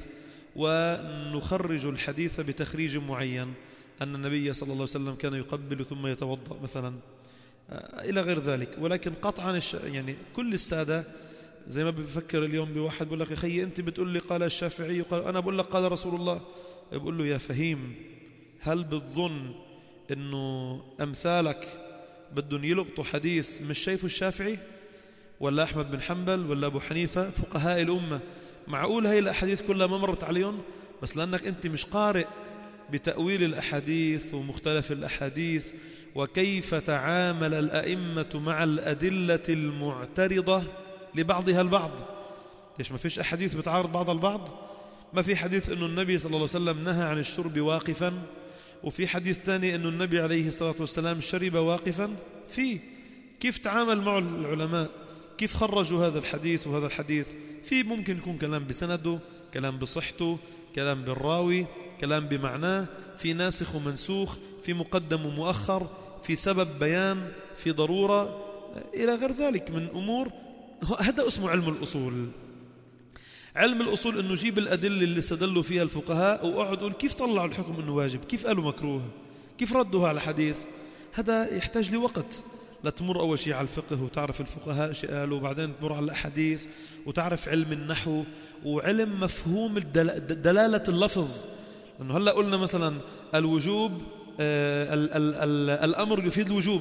ونخرج الحديث بتخريج معين، أن النبي صلى الله عليه وسلم كان يقبل ثم يتوضأ مثلا إلى غير ذلك. ولكن قطعا يعني كل السادة زي ما بفكر اليوم بواحد بقول لك يا خيي أنت بتقول لي قال الشافعي قال أنا بقول لك قال رسول الله، بقول له يا فهيم هل بتظن أنه أمثالك بدهم يلقطوا حديث مش شايفه الشافعي ولا أحمد بن حنبل ولا أبو حنيفة فقهاء الأمة؟ معقول هاي الأحاديث كلها ما مرت عليهم؟ بس لأنك أنت مش قارئ بتأويل الأحاديث ومختلف الأحاديث وكيف تعامل الأئمة مع الأدلة المعترضة لبعضها البعض. ليش ما فيش أحاديث بتعارض بعض البعض؟ ما في حديث أنه النبي صلى الله عليه وسلم نهى عن الشرب واقفا، وفي حديث ثاني أنه النبي عليه الصلاة والسلام شرب واقفا. في كيف تعامل مع العلماء، كيف خرجوا هذا الحديث وهذا الحديث؟ في ممكن يكون كلام بسنده، كلام بصحته، كلام بالراوي، كلام بمعناه، في ناسخ ومنسوخ، في مقدم ومؤخر، في سبب بيان، في ضرورة إلى غير ذلك من أمور. هذا اسمه علم الأصول. علم الأصول أنه جيب الأدلة اللي استدلوا فيها الفقهاء وأقعد أقول كيف طلعوا الحكم أنه واجب، كيف قالوا مكروه، كيف ردوها على حديث. هذا يحتاج لوقت لتمر أول شيء على الفقه وتعرف الفقهاء شيء قالوا، وبعدين تمر على الأحاديث وتعرف علم النحو وعلم مفهوم دلالة اللفظ. لأنه هلأ قلنا مثلا الوجوب آه ال ال ال الأمر يفيد الوجوب،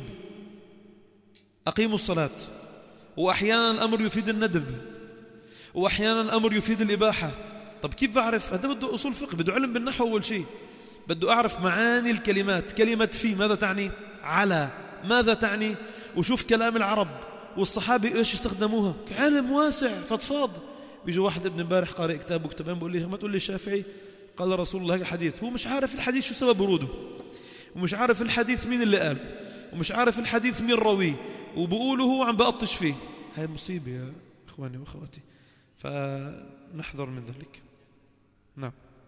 أقيموا الصلاة، وأحيانا الأمر يفيد الندب، وأحيانا الأمر يفيد الإباحة. طب كيف بعرف؟ هذا بده أصول فقه، بده علم بالنحو أول شيء، بده أعرف معاني الكلمات. كلمة في ماذا تعني؟ على ماذا تعني؟ وشوف كلام العرب والصحابة إيش استخدموها. علم واسع فضفاض. بيجي واحد ابن امبارح قارئ كتاب وكتابين بقول لي ما تقول لي الشافعي قال رسول الله الحديث، هو مش عارف الحديث شو سبب وروده، ومش عارف الحديث مين اللي قال، ومش عارف الحديث مين راويه، وبقوله هو عم بقطش فيه. هاي مصيبة يا إخواني وأخواتي، فنحذر من ذلك. نعم.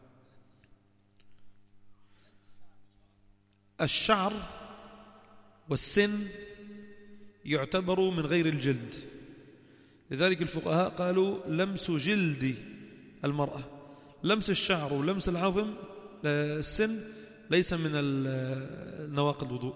الشعر والسن يعتبر من غير الجلد، لذلك الفقهاء قالوا لمس جلد المرأة، لمس الشعر ولمس العظم السن ليس من نواقض الوضوء.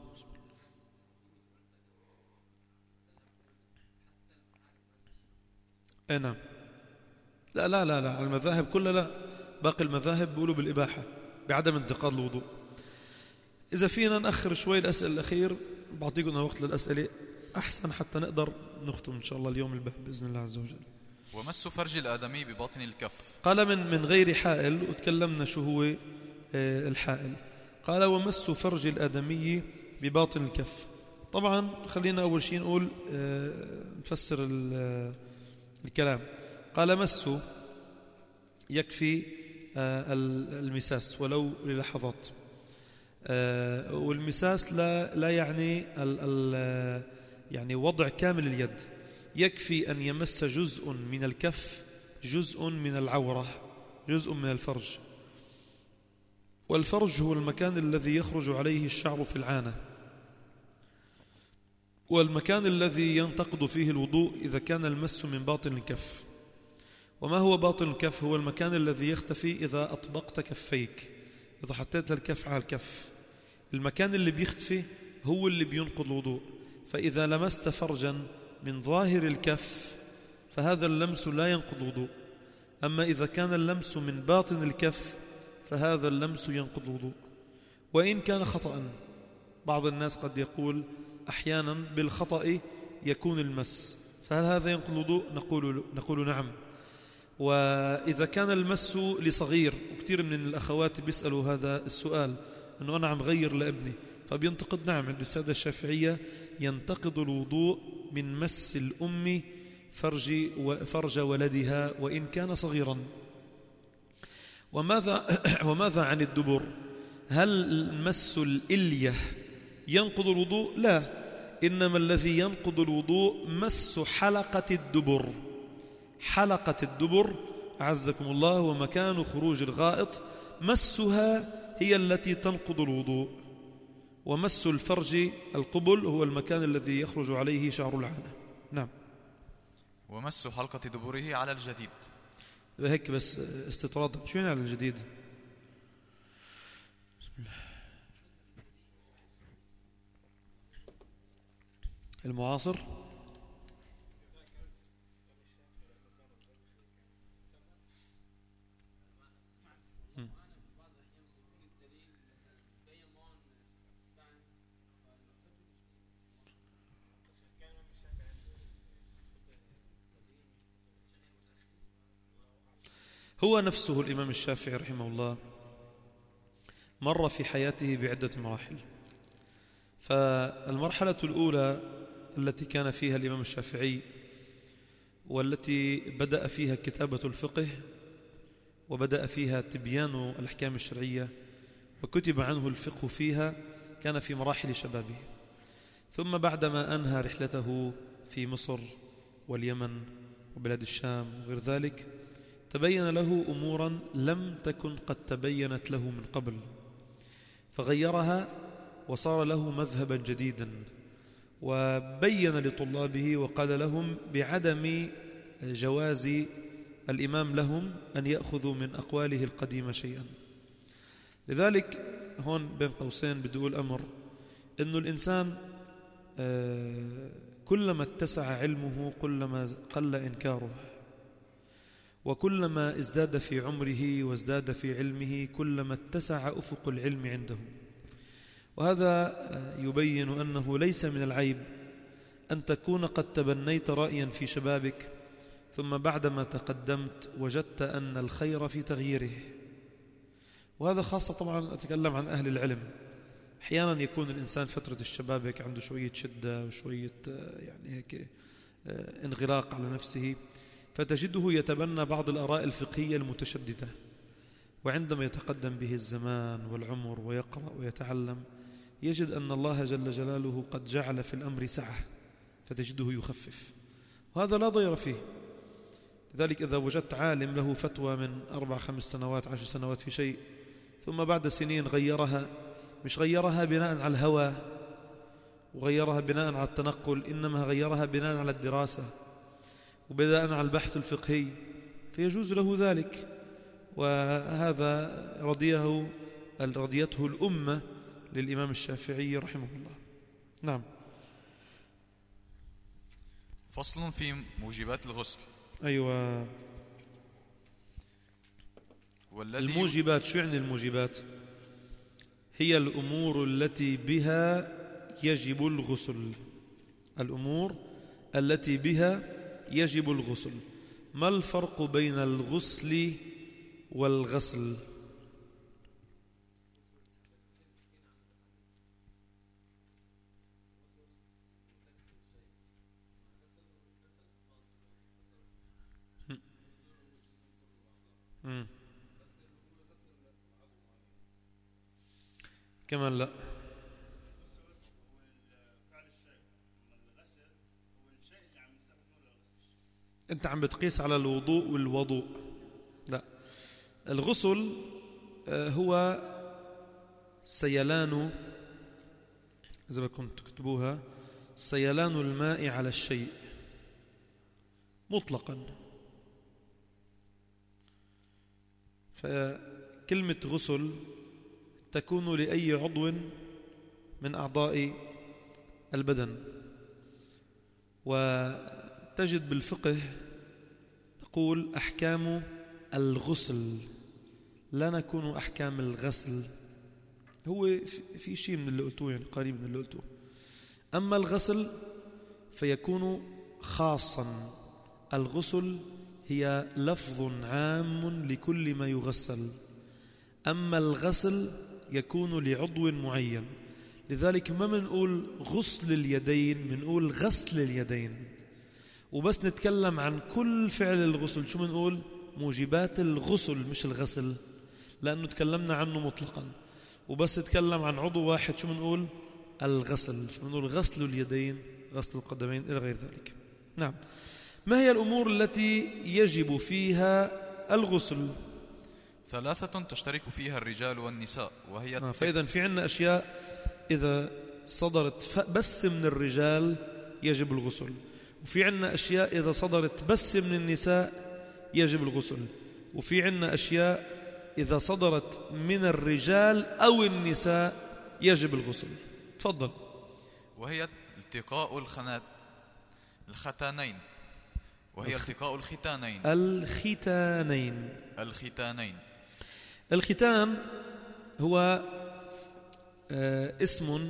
اي نعم. لا لا لا لا المذاهب كلها لا، باقي المذاهب بيقولوا بالإباحة بعدم انتقاض الوضوء. إذا فينا نأخر شوي الأسئلة الأخير بعطيكم وقت للأسئلة أحسن حتى نقدر نختم إن شاء الله اليوم الباب بإذن الله عز وجل. ومس فرج الآدمي بباطن الكف، قال من من غير حائل، وتكلمنا شو هو الحائل. قال ومس فرج الآدمي بباطن الكف. طبعا خلينا أول شيء نقول نفسر الكلام. قال مسه يكفي المساس ولو للحظات، والمساس لا لا يعني ال ال يعني وضع كامل اليد، يكفي أن يمس جزء من الكف، جزء من العورة، جزء من الفرج. والفرج هو المكان الذي يخرج عليه الشعر في العانة، والمكان الذي ينتقض فيه الوضوء إذا كان المس من باطن الكف. وما هو باطن الكف؟ هو المكان الذي يختفي إذا أطبقت كفيك، إذا حطيت الكف على الكف، المكان اللي بيختفي هو اللي بينقض الوضوء. فإذا لمست فرجا من ظاهر الكف فهذا اللمس لا ينقض الوضوء. أما إذا كان اللمس من باطن الكف فهذا اللمس ينقض الوضوء، وإن كان خطأ. بعض الناس قد يقول أحيانا بالخطأ يكون المس، فهل هذا ينقض الوضوء؟ نقول, نقول نعم. وإذا كان المس لصغير، وكثير من الأخوات بيسألوا هذا السؤال، أنه أنا عم غير لابني، فبينتقد. نعم، عند السادة الشافعية ينتقض الوضوء من مس الأم فرج وفرج ولدها وإن كان صغيرا. وماذا وماذا عن الدبر؟ هل مس الإلية ينقض الوضوء؟ لا، إنما الذي ينقض الوضوء مس حلقة الدبر. حلقة الدبر أعزكم الله ومكان خروج الغائط مسها هي التي تنقض الوضوء، ومس الفرج القبل هو المكان الذي يخرج عليه شعر العانة. نعم. ومس حلقة دبره على الجديد. هيك بس استطراد. شو يعني على الجديد؟ بسم الله. المعاصر. هو نفسه الإمام الشافعي رحمه الله مر في حياته بعدة مراحل. فالمرحلة الأولى التي كان فيها الإمام الشافعي والتي بدأ فيها كتابة الفقه وبدأ فيها تبيان الأحكام الشرعية وكتب عنه الفقه فيها، كان في مراحل شبابه. ثم بعدما أنهى رحلته في مصر واليمن وبلاد الشام وغير ذلك، تبين له أمورا لم تكن قد تبينت له من قبل، فغيرها وصار له مذهبا جديدا، وبين لطلابه وقال لهم بعدم جواز الإمام لهم أن يأخذوا من أقواله القديمة شيئا. لذلك هون بين قوسين بدي أقول أمر، إنه الإنسان كلما اتسع علمه كلما قل إنكاره، وكلما ازداد في عمره وازداد في علمه كلما اتسع أفق العلم عنده. وهذا يبين أنه ليس من العيب أن تكون قد تبنيت رأيا في شبابك ثم بعدما تقدمت وجدت أن الخير في تغييره. وهذا خاصة طبعا أتكلم عن أهل العلم. أحيانا يكون الإنسان فترة الشباب هيك عنده شوية شدة وشوية يعني هيك انغلاق على نفسه، فتجده يتبنى بعض الآراء الفقهية المتشددة، وعندما يتقدم به الزمان والعمر ويقرأ ويتعلم يجد أن الله جل جلاله قد جعل في الأمر سعة، فتجده يخفف، وهذا لا ضير فيه. لذلك إذا وجدت عالم له فتوى من أربع خمس سنوات عشر سنوات في شيء ثم بعد سنين غيرها، مش غيرها بناء على الهوى وغيرها بناء على التنقل، إنما غيرها بناء على الدراسة وبناء على البحث الفقهي، فيجوز له ذلك. وهذا رضيه رضيته الأمة للإمام الشافعي رحمه الله. نعم. فصل في موجبات الغسل. أيوة. الموجبات، شو يعني الموجبات؟ هي الأمور التي بها يجب الغسل، الأمور التي بها يجب الغسل. ما الفرق بين الغسل والغسل؟ مم. كمان لا. أنت عم بتقيس على الوضوء والوضوء. لا، الغسل هو سيلان، إذا ما كنت تكتبوها، سيلان الماء على الشيء مطلقا. فكلمة غسل تكون لأي عضو من أعضاء البدن. وتجد بالفقه نقول أحكام الغسل، لا نكون أحكام الغسل. هو في شيء من اللي قلتوه، يعني قريب من اللي قلتوه. أما الغسل فيكون خاصا. الغسل هي لفظ عام لكل ما يغسل، أما الغسل يكون لعضو معين. لذلك ما منقول غسل اليدين، منقول غسل اليدين. وبس نتكلم عن كل فعل الغسل شو منقول؟ موجبات الغسل مش الغسل، لأنه تكلمنا عنه مطلقا. وبس نتكلم عن عضو واحد شو منقول؟ الغسل. فمنقول غسل اليدين، غسل القدمين إلى غير ذلك. نعم. ما هي الأمور التي يجب فيها الغسل. ثلاثة تشترك فيها الرجال والنساء وهي آه فإذا في عنا أشياء إذا صدرت بس من الرجال يجب الغسل، وفي عنا أشياء إذا صدرت بس من النساء يجب الغسل، وفي عنا أشياء إذا صدرت من الرجال أو النساء يجب الغسل. تفضل. وهي التقاء الخنات الختانين وهي الخ... التقاء الختانين الختانين الختانين الختان هو اسم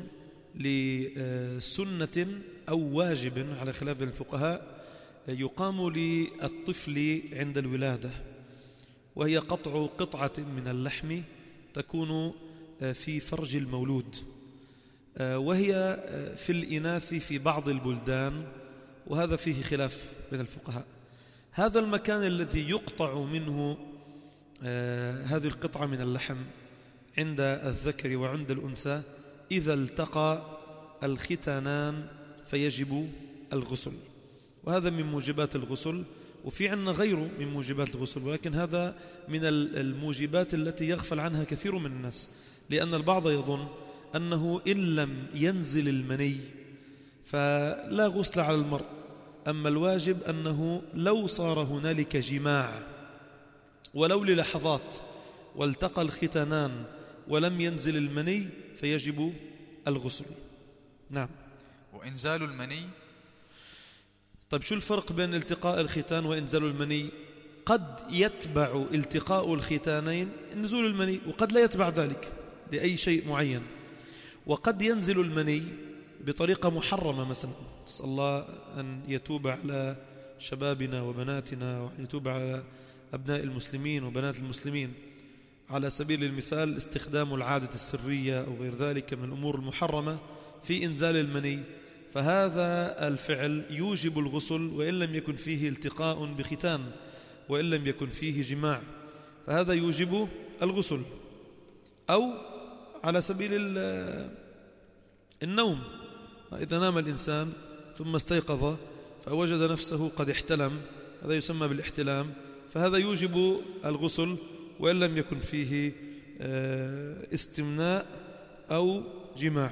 لسنة أو واجب على خلاف الفقهاء يقام للطفل عند الولادة، وهي قطع قطعة من اللحم تكون في فرج المولود، وهي في الإناث في بعض البلدان، وهذا فيه خلاف بين الفقهاء. هذا المكان الذي يقطع منه هذه القطعة من اللحم عند الذكر وعند الأنثى إذا التقى الختانان فيجب الغسل، وهذا من موجبات الغسل. وفي عنا غيره من موجبات الغسل، ولكن هذا من الموجبات التي يغفل عنها كثير من الناس، لأن البعض يظن أنه إن لم ينزل المني فلا غسل على المرء، أما الواجب أنه لو صار هنالك جماع ولو للحظات والتقى الختانان ولم ينزل المني فيجب الغسل. نعم. وإنزال المني. طيب شو الفرق بين التقاء الختان وإنزال المني؟ قد يتبع التقاء الختانين نزول المني، وقد لا يتبع ذلك لأي شيء معين، وقد ينزل المني بطريقة محرمة مثلا. نسأل الله أن يتوب على شبابنا وبناتنا وأن يتوب على أبناء المسلمين وبنات المسلمين. على سبيل المثال استخدام العادة السرية أو غير ذلك من الأمور المحرمة في إنزال المني، فهذا الفعل يوجب الغسل وإن لم يكن فيه التقاء بختان وإن لم يكن فيه جماع، فهذا يوجب الغسل. أو على سبيل النوم، إذا نام الإنسان ثم استيقظ فوجد نفسه قد احتلم، هذا يسمى بالاحتلام، فهذا يوجب الغسل وإن لم يكن فيه استمناء أو جماع.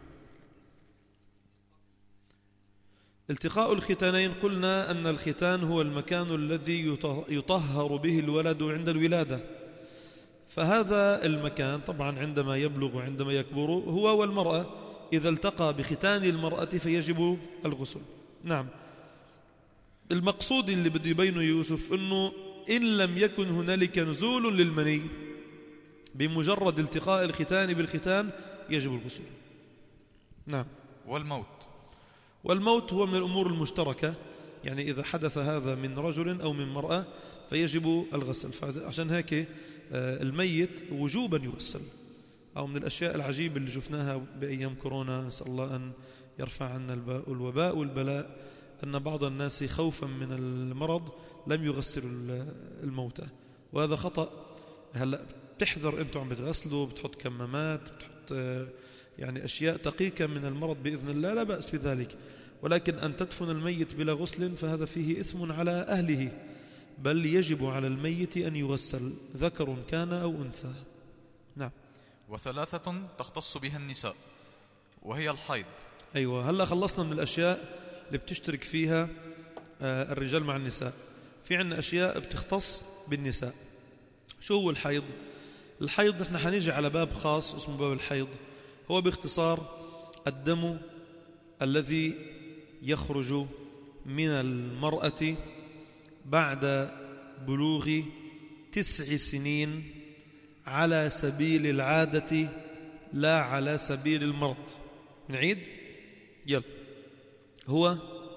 التقاء الختانين قلنا أن الختان هو المكان الذي يطهر به الولد عند الولادة، فهذا المكان طبعا عندما يبلغ وعندما يكبر هو والمرأة إذا التقى بختان المرأة فيجب الغسل. نعم. المقصود اللي بده يبينه يوسف أنه إن لم يكن هنالك نزول للمني بمجرد التقاء الختان بالختان يجب الغسل. نعم. والموت. والموت هو من الأمور المشتركة، يعني إذا حدث هذا من رجل أو من مرأة فيجب الغسل، فعشان هيك الميت وجوبا يغسل. أو من الأشياء العجيبة اللي شفناها بأيام كورونا، نسأل الله أن يرفع عنا الوباء والبلاء، أن بعض الناس خوفا من المرض لم يغسلوا الموتى، وهذا خطأ. هلأ بتحذر أنتم عم بتغسلوا، بتحط كمامات، بتحط يعني أشياء تقيك من المرض بإذن الله، لا بأس بذلك، ولكن أن تدفن الميت بلا غسل فهذا فيه إثم على أهله، بل يجب على الميت أن يغسل ذكر كان أو أنثى. نعم. وثلاثة تختص بها النساء وهي الحيض. أيوة، هلأ خلصنا من الأشياء اللي بتشترك فيها الرجال مع النساء. في عنا أشياء بتختص بالنساء. شو هو الحيض؟ الحيض نحن حنيجي على باب خاص اسمه باب الحيض، هو باختصار الدم الذي يخرج من المرأة بعد بلوغ تسع سنين على سبيل العادة لا على سبيل المرض. نعيد؟ يلا. هو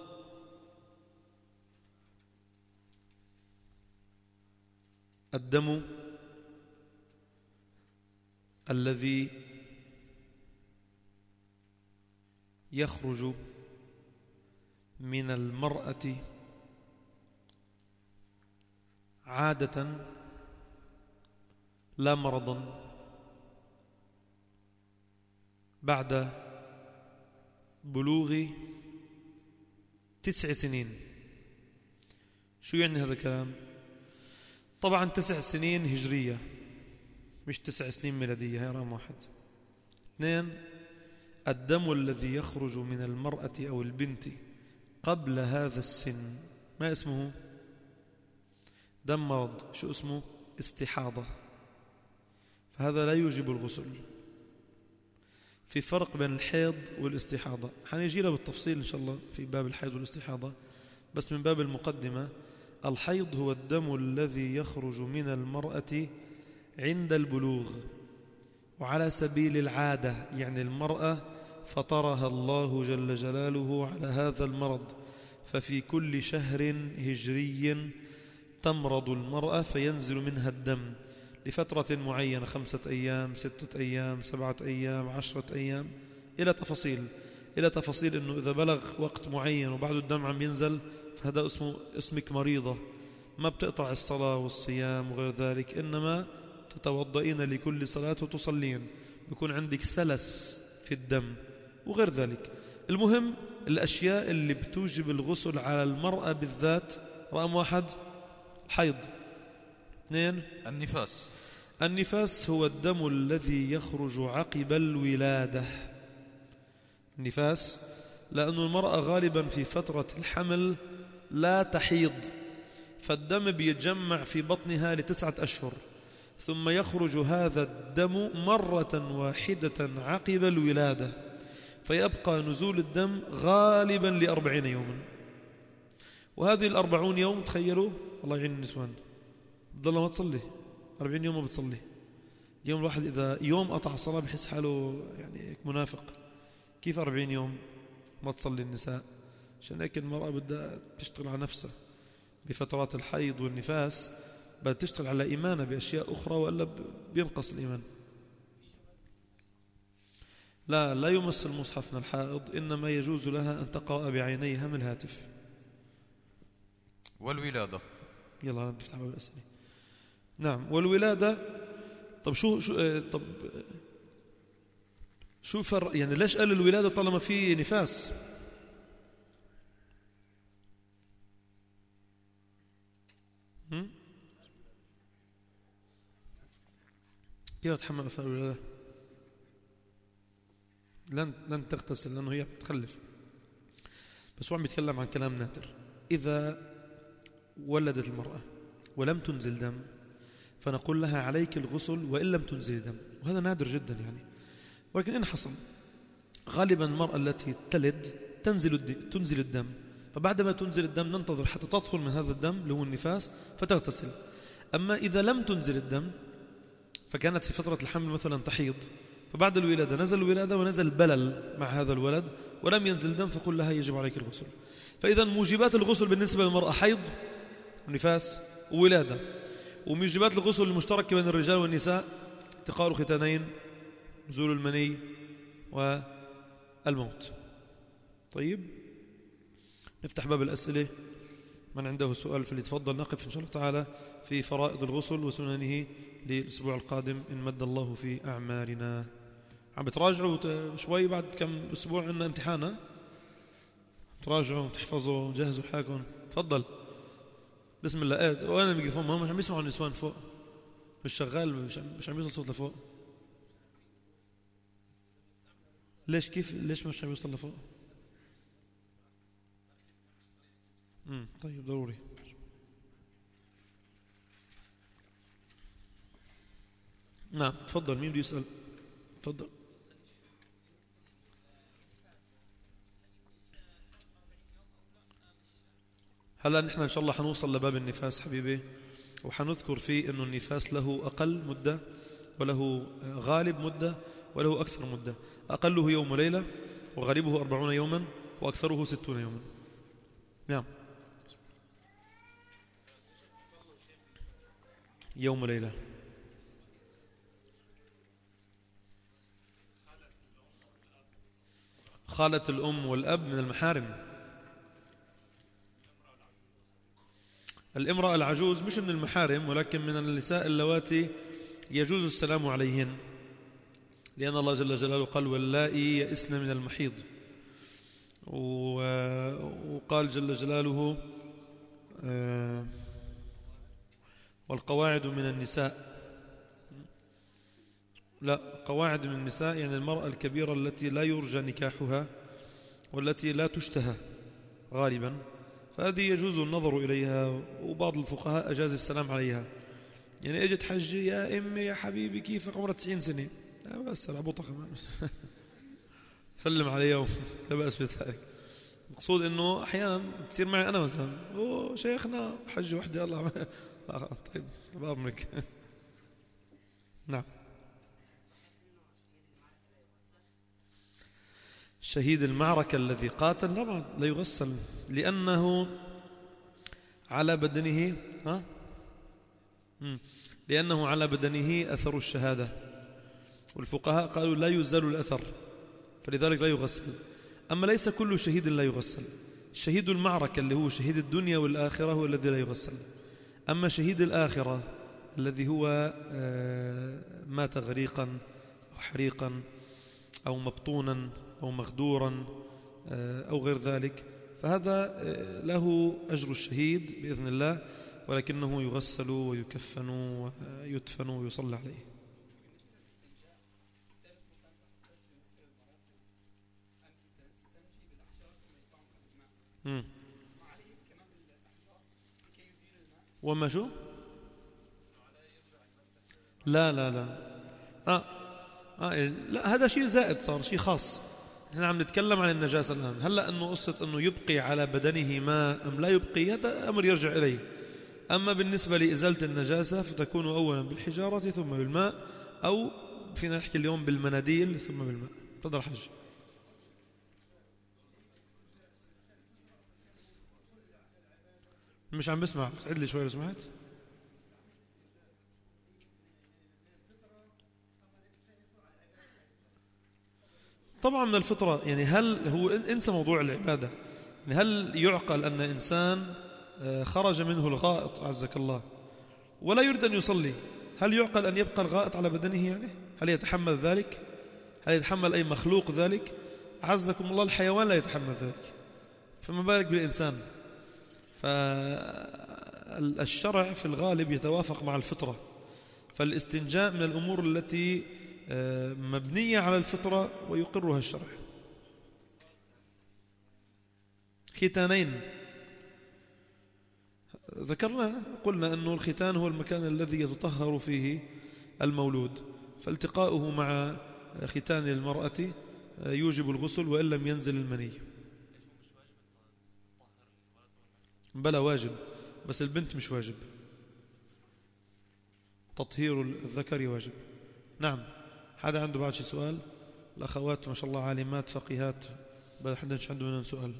الدم الذي يخرج من المرأة عادة لا مرضا بعد بلوغ تسع سنين. شو يعني هذا الكلام؟ طبعا تسع سنين هجرية مش تسع سنين ميلادية، هي رقم واحد. اثنين، الدم الذي يخرج من المرأة أو البنت قبل هذا السن ما اسمه؟ دم مرض. شو اسمه؟ استحاضة. فهذا لا يوجب الغسل. في فرق بين الحيض والاستحاضة، حنيجي له بالتفصيل إن شاء الله في باب الحيض والاستحاضة، بس من باب المقدمة. الحيض هو الدم الذي يخرج من المرأة عند البلوغ وعلى سبيل العادة، يعني المرأة فطرها الله جل جلاله على هذا المرض، ففي كل شهر هجري تمرض المرأة فينزل منها الدم لفترة معينة، خمسة أيام، ستة أيام، سبعة أيام، عشرة أيام، إلى تفاصيل إلى تفاصيل إنه إذا بلغ وقت معين وبعد الدم عم ينزل فهذا اسمه اسمك مريضة، ما بتقطع الصلاة والصيام وغير ذلك، إنما تتوضئين لكل صلاة وتصلين، بيكون عندك سلس في الدم وغير ذلك. المهم الأشياء اللي بتوجب الغسل على المرأة بالذات: رقم واحد حيض. اثنين النفاس. النفاس هو الدم الذي يخرج عقب الولادة. النفاس لأن المرأة غالبا في فترة الحمل لا تحيض، فالدم بيتجمع في بطنها لتسعة أشهر، ثم يخرج هذا الدم مرة واحدة عقب الولادة، فيبقى نزول الدم غالبا لأربعين يوما. وهذه الأربعون يوم تخيلوا، الله يعين النسوان، ضل ما تصلي أربعين يوم ما بتصلي. يوم الواحد إذا يوم قطع الصلاة بحس حاله يعني منافق. كيف أربعين يوم ما تصلي النساء؟ عشان هيك المرأة بدها تشتغل على نفسها بفترات الحيض والنفاس، بدها تشتغل على إيمانها بأشياء أخرى وإلا بينقص الإيمان. لا لا يمس المصحف من الحائض، إنما يجوز لها أن تقرأ بعينيها من الهاتف. والولادة. يلا أنا بفتح باب الأسئلة. نعم، والولادة. طب شو شو طب شو فرق يعني؟ ليش قال الولادة طالما في نفاس؟ هم؟ كيف تحمل أثار الولادة؟ لن لن تغتسل لأنه هي بتخلف. بس هو عم يتكلم عن كلام نادر. إذا ولدت المرأة ولم تنزل دم فنقول لها عليك الغسل وإن لم تنزل دم، وهذا نادر جدا يعني. ولكن إن حصل، غالبا المرأة التي تلد تنزل تنزل الدم، فبعدما تنزل الدم ننتظر حتى تطهر من هذا الدم اللي هو النفاس فتغتسل. أما إذا لم تنزل الدم فكانت في فترة الحمل مثلا تحيض، فبعد الولادة نزل الولادة ونزل بلل مع هذا الولد ولم ينزل دم، فقل لها يجب عليك الغسل. فإذا موجبات الغسل بالنسبة للمرأة حيض ونفاس وولادة. وموجبات الغسل المشتركة بين الرجال والنساء: التقاء الختانين، نزول المني، والموت. طيب نفتح باب الأسئلة. من عنده سؤال فليتفضل. نقف إن شاء الله تعالى في فرائض الغسل وسننه للأسبوع القادم إن مد الله في أعمارنا. عم بتراجعوا شوي، بعد كم أسبوع عندنا امتحان، تراجعوا تحفظوا جهزوا حالكم. تفضل. بسم الله. ايه وانا الميكروفون ما مش عم يسمعوا النسوان فوق، مش شغال، مش عم, مش عم يوصل صوت لفوق. ليش كيف ليش مش عم يوصل لفوق؟ امم طيب ضروري. نعم تفضل. مين بده يسأل؟ تفضل. هلا نحن إن شاء الله حنوصل لباب النفاس حبيبي، وحنذكر فيه إنه النفاس له أقل مدة وله غالب مدة وله أكثر مدة. أقله يوم وليلة، وغالبه أربعون يوما، وأكثره ستون يوما. نعم يوم وليلة. خالة الأم والأب من المحارم. الامرأة العجوز مش من المحارم، ولكن من النساء اللواتي يجوز السلام عليهن، لأن الله جل جلاله قال: واللائي يئسن من المحيض. وقال جل جلاله: والقواعد من النساء. لا، قواعد من النساء يعني المرأة الكبيرة التي لا يرجى نكاحها والتي لا تشتهى غالبا، فهذه يجوز النظر إليها، وبعض الفقهاء أجاز السلام عليها. يعني اجت حجي يا امي يا حبيبي كيفك عمرك تسعين سنه، لا بأس ابو طخم سلم عليهم لا بأس بذلك. مقصود انه احيانا تصير معي انا مثلا، اوه شيخنا حج وحده الله طيب بأمرك نعم. شهيد المعركة الذي قاتل طبعا لا يغسل، لأنه على بدنه ها لأنه على بدنه أثر الشهادة، والفقهاء قالوا لا يزال الأثر، فلذلك لا يغسل. أما ليس كل شهيد لا يغسل، شهيد المعركة اللي هو شهيد الدنيا والآخرة هو الذي لا يغسل. أما شهيد الآخرة الذي هو مات غريقا أو حريقا أو مبطونا أو مغدورا أو غير ذلك، فهذا له أجر الشهيد بإذن الله، ولكنه يغسل ويكفن ويدفن ويصلى عليه. مم. وما شو لا لا لا آه. آه. لا هذا شيء زائد، صار شيء خاص. نحن عم نتكلم عن النجاسة الآن. هلأ أنه قصة أنه يبقي على بدنه ماء أم لا يبقي هذا أمر يرجع إليه. أما بالنسبة لإزالة النجاسة فتكون أولا بالحجارة ثم بالماء، أو فينا نحكي اليوم بالمناديل ثم بالماء. تفضل حج. مش عم بسمع، عد لي شوي لو سمحت. طبعا من الفطرة، يعني هل هو انسى موضوع العبادة، يعني هل يعقل أن إنسان خرج منه الغائط عزك الله ولا يريد أن يصلي، هل يعقل أن يبقى الغائط على بدنه؟ يعني هل يتحمل ذلك؟ هل يتحمل أي مخلوق ذلك؟ عزكم الله الحيوان لا يتحمل ذلك، فما بالك بالإنسان. فالشرع في الغالب يتوافق مع الفطرة، فالاستنجاء من الأمور التي مبنية على الفطرة ويقرها الشرع. ختانين ذكرنا، قلنا أنه الختان هو المكان الذي يتطهر فيه المولود، فالتقاؤه مع ختان المرأة يوجب الغسل وإن لم ينزل المني. بلا واجب، بس البنت مش واجب، تطهير الذكر واجب. نعم. حدا عنده بعد شي سؤال؟ الأخوات ما شاء الله عالمات فقيهات، بل حدا مش عنده منهم سؤال؟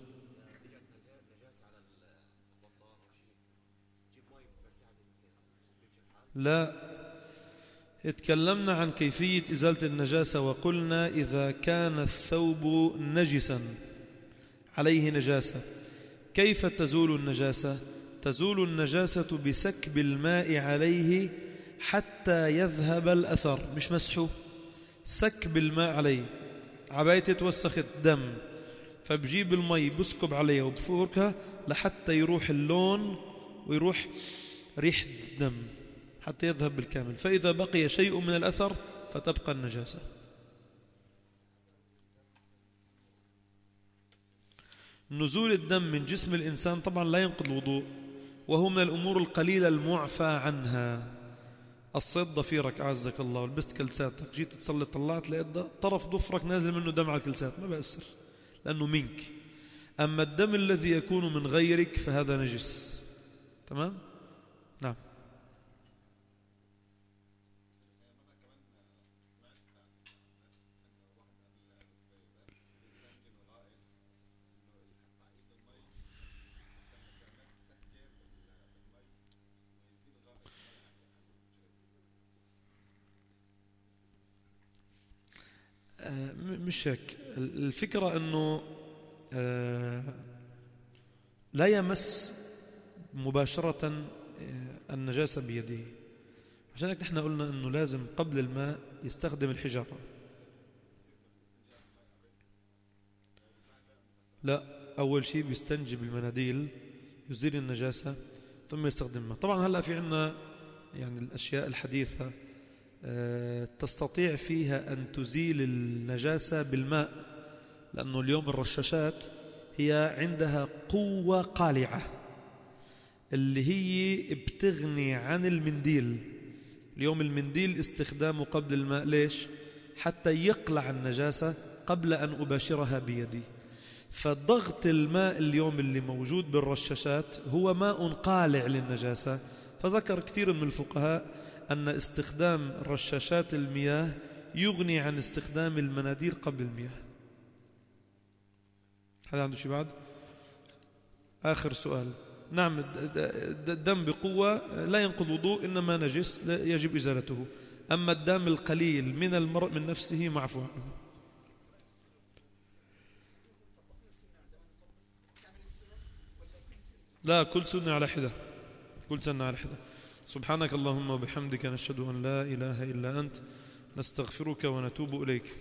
لا، اتكلمنا عن كيفية إزالة النجاسة وقلنا إذا كان الثوب نجسا عليه نجاسة كيف تزول النجاسة؟ تزول النجاسة بسكب الماء عليه حتى يذهب الأثر، مش مسحه، سكب الماء عليه. عبايتي توسخت دم، فبجيب المي بسكب عليها وبفوركها لحتى يروح اللون ويروح ريح الدم حتى يذهب بالكامل، فإذا بقي شيء من الأثر فتبقى النجاسة. نزول الدم من جسم الإنسان طبعا لا ينقض الوضوء، وهو من الأمور القليلة المعفى عنها. الصيد ضفيرك أعزك الله ولبست كلساتك، جيت تصلي طلعت لقيت طرف ضفرك نازل منه دم على الكلسات، ما بأثر لأنه منك. أما الدم الذي يكون من غيرك فهذا نجس. تمام؟ نعم. مش هيك الفكرة، أنه لا يمس مباشرة النجاسة بيده، عشان هيك نحن قلنا أنه لازم قبل الماء يستخدم الحجارة. لا، أول شيء بيستنجي بالمناديل يزيل النجاسة ثم يستخدم الماء. طبعا هلأ في عنا يعني الأشياء الحديثة تستطيع فيها أن تزيل النجاسة بالماء، لأنه اليوم الرشاشات هي عندها قوة قالعة اللي هي بتغني عن المنديل. اليوم المنديل استخدامه قبل الماء ليش؟ حتى يقلع النجاسة قبل أن أباشرها بيدي. فضغط الماء اليوم اللي موجود بالرشاشات هو ماء قالع للنجاسة. فذكر كثير من الفقهاء أن استخدام رشاشات المياه يغني عن استخدام المناديل قبل المياه. هذا عنده شيء بعد؟ آخر سؤال. نعم، الدم بقوة لا ينقض وضوء، إنما نجس يجب إزالته. أما الدم القليل من المرء من نفسه معفو عنه. لا، كل سنة على حدة، كل سنة على حدة. سبحانك اللهم وبحمدك، نشهد أن لا إله إلا أنت، نستغفرك ونتوب إليك.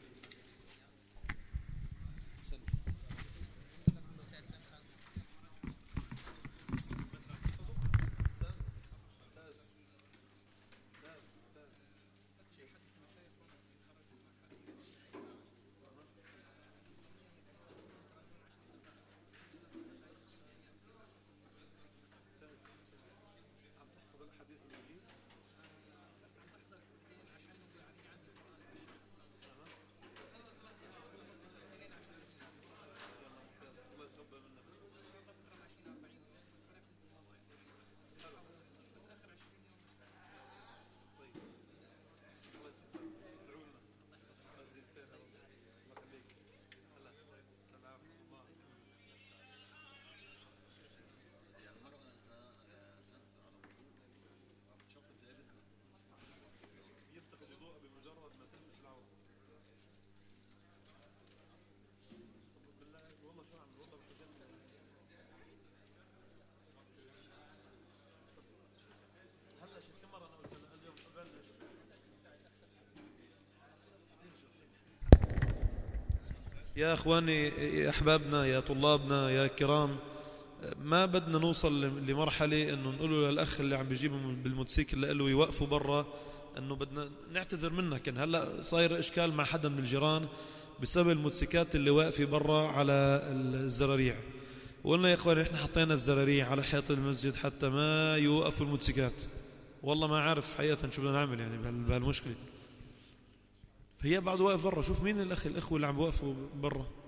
يا أخواني، يا أحبابنا، يا طلابنا، يا كرام، ما بدنا نوصل لمرحلة أنه نقول للأخ اللي عم بيجيبهم بالموتوسيكل اللي قالوا يوقفوا برا أنه بدنا نعتذر منك. يعني هلأ صاير إشكال مع حدا من الجيران بسبب الموتوسيكات اللي واقفة برا على الزراريع. وقلنا يا أخواني إحنا حطينا الزراريع على حيط المسجد حتى ما يوقفوا الموتوسيكات. والله ما عارف حقيقة شو بدنا نعمل يعني بهالمشكلة. فهي بعد واقف برا. شوف مين الأخ الأخوة اللي عم بوقفوا برا.